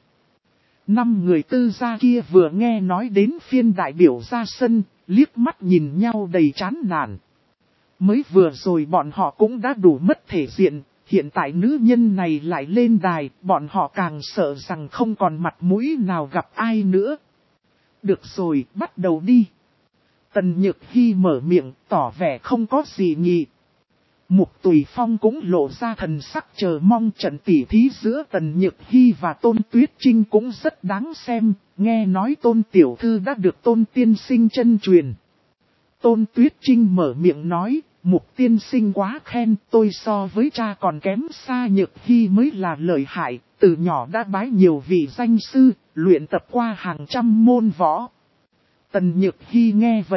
5 người Tư gia kia vừa nghe nói đến phiên đại biểu ra sân, liếc mắt nhìn nhau đầy chán nản. Mới vừa rồi bọn họ cũng đã đủ mất thể diện, hiện tại nữ nhân này lại lên đài, bọn họ càng sợ rằng không còn mặt mũi nào gặp ai nữa. Được rồi, bắt đầu đi. Tần Nhược Hy mở miệng, tỏ vẻ không có gì nhỉ. Mục Tùy Phong cũng lộ ra thần sắc chờ mong, trận tỉ thí giữa Tần Nhược Hy và Tôn Tuyết Trinh cũng rất đáng xem, nghe nói Tôn Tiểu Thư đã được Tôn Tiên Sinh chân truyền. Tôn Tuyết Trinh mở miệng nói, Mục Tiên Sinh quá khen, tôi so với cha còn kém xa, Nhược Hy mới là lợi hại, từ nhỏ đã bái nhiều vị danh sư, luyện tập qua hàng trăm môn võ. Tần Nhược Hy nghe vậy,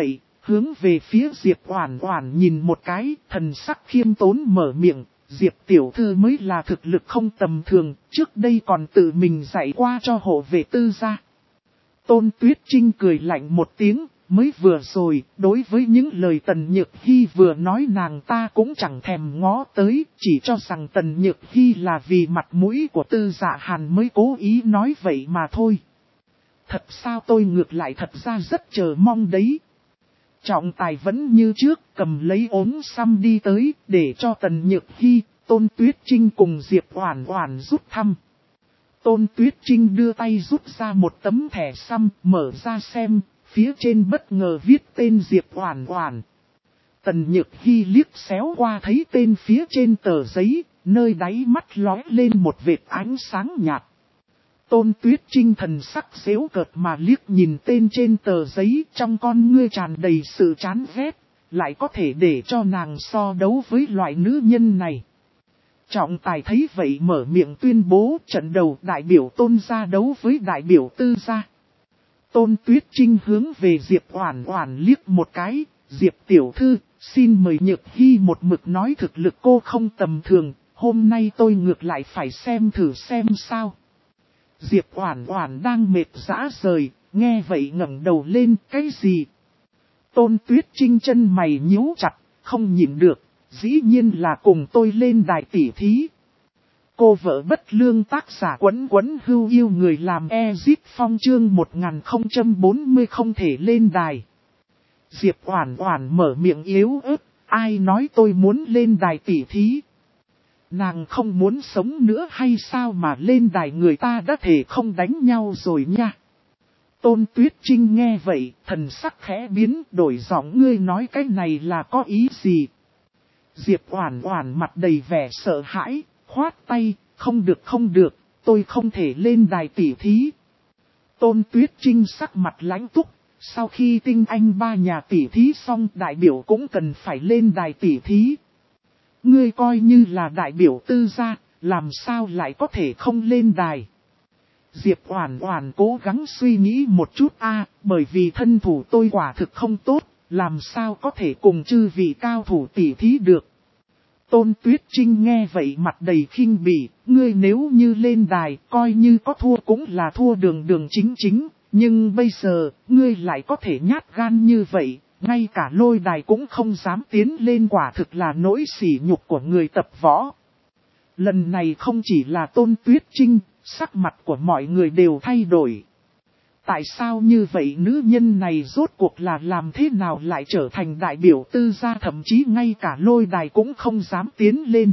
hướng về phía Diệp Oản Oản nhìn một cái, thần sắc khiêm tốn mở miệng, Diệp tiểu thư mới là thực lực không tầm thường, trước đây còn tự mình dạy qua cho hộ vệ Tư gia. Tôn Tuyết Trinh cười lạnh một tiếng, mới vừa rồi, đối với những lời Tần Nhược Hy vừa nói nàng ta cũng chẳng thèm ngó tới, chỉ cho rằng Tần Nhược Hy là vì mặt mũi của Tư Dạ Hàn mới cố ý nói vậy mà thôi. Thật sao tôi ngược lại thật ra rất chờ mong đấy. Trọng tài vẫn như trước, cầm lấy ốm xăm đi tới, để cho Tần Nhược Hy, Tôn Tuyết Trinh cùng Diệp Oản Oản rút thăm. Tôn Tuyết Trinh đưa tay rút ra một tấm thẻ xăm, mở ra xem, phía trên bất ngờ viết tên Diệp Oản Oản. Tần Nhược Hy liếc xéo qua thấy tên phía trên tờ giấy, nơi đáy mắt lóe lên một vệt ánh sáng nhạt. Tôn Tuyết Trinh thần sắc giễu cợt mà liếc nhìn tên trên tờ giấy, trong con ngươi tràn đầy sự chán ghét, lại có thể để cho nàng so đấu với loại nữ nhân này. Trọng tài thấy vậy mở miệng tuyên bố trận đầu đại biểu Tôn gia đấu với đại biểu Tư gia. Tôn Tuyết Trinh hướng về Diệp Oản Oản liếc một cái, Diệp tiểu thư, xin mời Nhược Hy một mực nói thực lực cô không tầm thường, hôm nay tôi ngược lại phải xem thử xem sao. Diệp Oản Oản đang mệt rã rời, nghe vậy ngẩng đầu lên, cái gì? Tôn Tuyết Trinh chân mày nhíu chặt, không nhịn được, dĩ nhiên là cùng tôi lên đài tỉ thí. Cô vợ bất lương tác giả Quấn Quấn hưu yêu người làm Ezip Phong chương 1040 không thể lên đài. Diệp Oản Oản mở miệng yếu ớt, ai nói tôi muốn lên đài tỉ thí? Nàng không muốn sống nữa hay sao mà lên đài người ta đã thể không đánh nhau rồi nha. Tôn Tuyết Trinh nghe vậy, thần sắc khẽ biến, đổi giọng ngươi nói cái này là có ý gì? Diệp Oản Oản mặt đầy vẻ sợ hãi, khoát tay, không được, tôi không thể lên đài tỉ thí. Tôn Tuyết Trinh sắc mặt lãnh túc, sau khi tinh anh ba nhà tỉ thí xong đại biểu cũng cần phải lên đài tỉ thí. Ngươi coi như là đại biểu Tư gia, làm sao lại có thể không lên đài? Diệp Oản Oản cố gắng suy nghĩ một chút bởi vì thân thủ tôi quả thực không tốt, làm sao có thể cùng chư vị cao thủ tỉ thí được. Tôn Tuyết Trinh nghe vậy mặt đầy khinh bỉ, ngươi nếu như lên đài, coi như có thua cũng là thua đường chính, nhưng bây giờ, ngươi lại có thể nhát gan như vậy, ngay cả lôi đài cũng không dám tiến lên quả thực là nỗi sỉ nhục của người tập võ. Lần này không chỉ là Tôn Tuyết Trinh, sắc mặt của mọi người đều thay đổi. Tại sao như vậy nữ nhân này rốt cuộc là làm thế nào lại trở thành đại biểu Tư gia thậm chí ngay cả lôi đài cũng không dám tiến lên.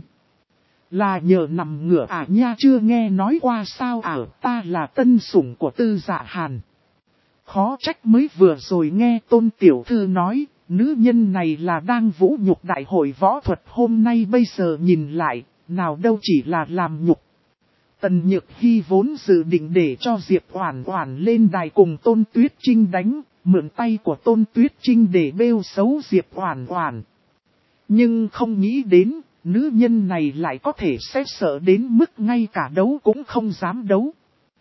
Là nhờ nằm ngửa nha chưa nghe nói qua sao ta là tân sủng của Tư Dạ Hàn. Khó trách mới vừa rồi nghe Tôn Tiểu Thư nói, nữ nhân này là đang vũ nhục đại hội võ thuật hôm nay bây giờ nhìn lại, nào đâu chỉ là làm nhục. Tần Nhược Hy vốn dự định để cho Diệp Oản Oản lên đài cùng Tôn Tuyết Trinh đánh, mượn tay của Tôn Tuyết Trinh để bêu xấu Diệp Oản Oản. Nhưng không nghĩ đến, nữ nhân này lại có thể sẽ sợ đến mức ngay cả đấu cũng không dám đấu.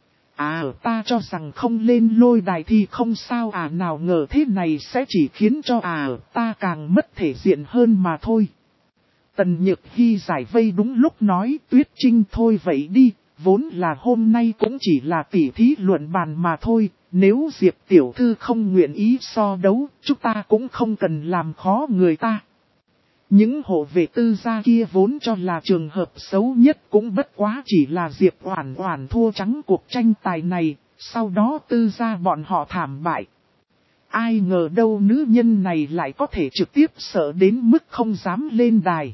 Ta cho rằng không lên lôi đài thì không sao nào ngờ thế này sẽ chỉ khiến cho ta càng mất thể diện hơn mà thôi. Tần Nhược Hy giải vây đúng lúc nói Tuyết Trinh thôi vậy đi, vốn là hôm nay cũng chỉ là tỉ thí luận bàn mà thôi, nếu Diệp Tiểu Thư không nguyện ý so đấu, chúng ta cũng không cần làm khó người ta. Những hộ vệ Tư gia kia vốn cho là trường hợp xấu nhất cũng bất quá chỉ là Diệp Oản Oản thua trắng cuộc tranh tài này, sau đó Tư gia bọn họ thảm bại. Ai ngờ đâu nữ nhân này lại có thể trực tiếp sợ đến mức không dám lên đài.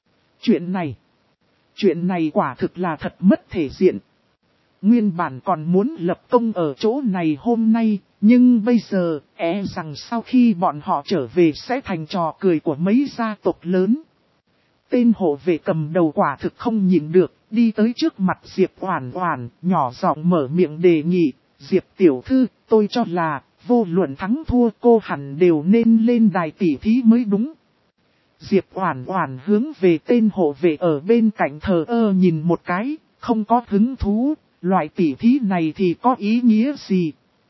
Chuyện này quả thực là thật mất thể diện. Nguyên bản còn muốn lập công ở chỗ này hôm nay, nhưng bây giờ, rằng sau khi bọn họ trở về sẽ thành trò cười của mấy gia tộc lớn. Tên hộ vệ cầm đầu quả thực không nhịn được, đi tới trước mặt Diệp Oản Oản, nhỏ giọng mở miệng đề nghị, Diệp Tiểu Thư, tôi cho là, vô luận thắng thua cô hẳn đều nên lên đài tỉ thí mới đúng. Diệp Oản Oản hướng về tên hộ vệ ở bên cạnh thờ ơ nhìn một cái, không có hứng thú, loại tỉ thí này thì có ý nghĩa gì.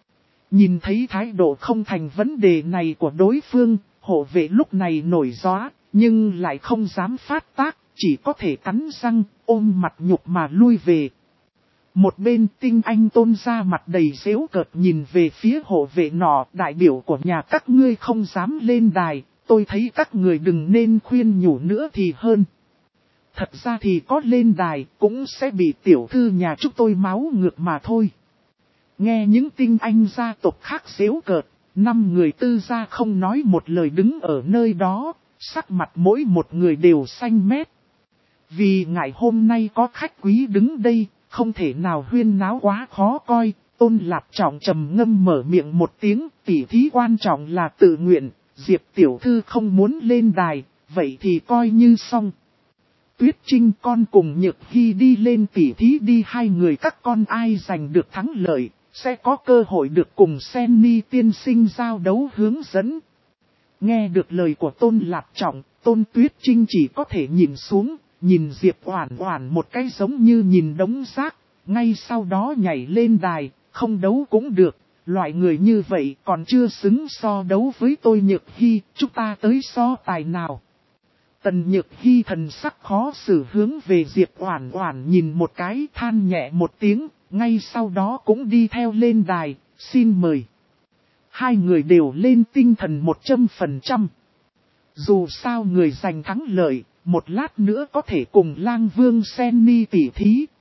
Nhìn thấy thái độ không thành vấn đề này của đối phương, hộ vệ lúc này nổi gió, nhưng lại không dám phát tác, chỉ có thể cắn răng, ôm mặt nhục mà lui về. Một bên Tinh Anh Tôn ra mặt đầy giễu cợt nhìn về phía hộ vệ nọ, đại biểu của nhà các ngươi không dám lên đài, tôi thấy các người đừng nên khuyên nhủ nữa thì hơn. Thật ra thì có lên đài cũng sẽ bị tiểu thư nhà chúng tôi máu ngược mà thôi. Nghe những tinh anh gia tộc khác giễu cợt, 5 người tư gia không nói một lời đứng ở nơi đó, sắc mặt mỗi một người đều xanh mét. Vì ngại hôm nay có khách quý đứng đây, không thể nào huyên náo quá khó coi, Tôn Lạp Trọng trầm ngâm mở miệng một tiếng, tỉ thí quan trọng là tự nguyện, Diệp tiểu thư không muốn lên đài, vậy thì coi như xong. Tuyết Trinh con cùng Nhược Hy đi lên tỉ thí đi, hai người các con ai giành được thắng lợi, sẽ có cơ hội được cùng Senny tiên sinh giao đấu hướng dẫn. Nghe được lời của Tôn Lạp Trọng, Tôn Tuyết Trinh chỉ có thể nhìn xuống, nhìn Diệp Oản Oản một cái giống như nhìn đống rác, ngay sau đó nhảy lên đài, không đấu cũng được, loại người như vậy còn chưa xứng so đấu với tôi Nhược Hy, chúng ta tới so tài nào. Tần Nhược Hy thần sắc khó xử hướng về Diệp Oản Oản nhìn một cái, than nhẹ một tiếng, ngay sau đó cũng đi theo lên đài, xin mời. Hai người đều lên tinh thần 100%. Dù sao người giành thắng lợi, một lát nữa có thể cùng Lang Vương Senny tỉ thí.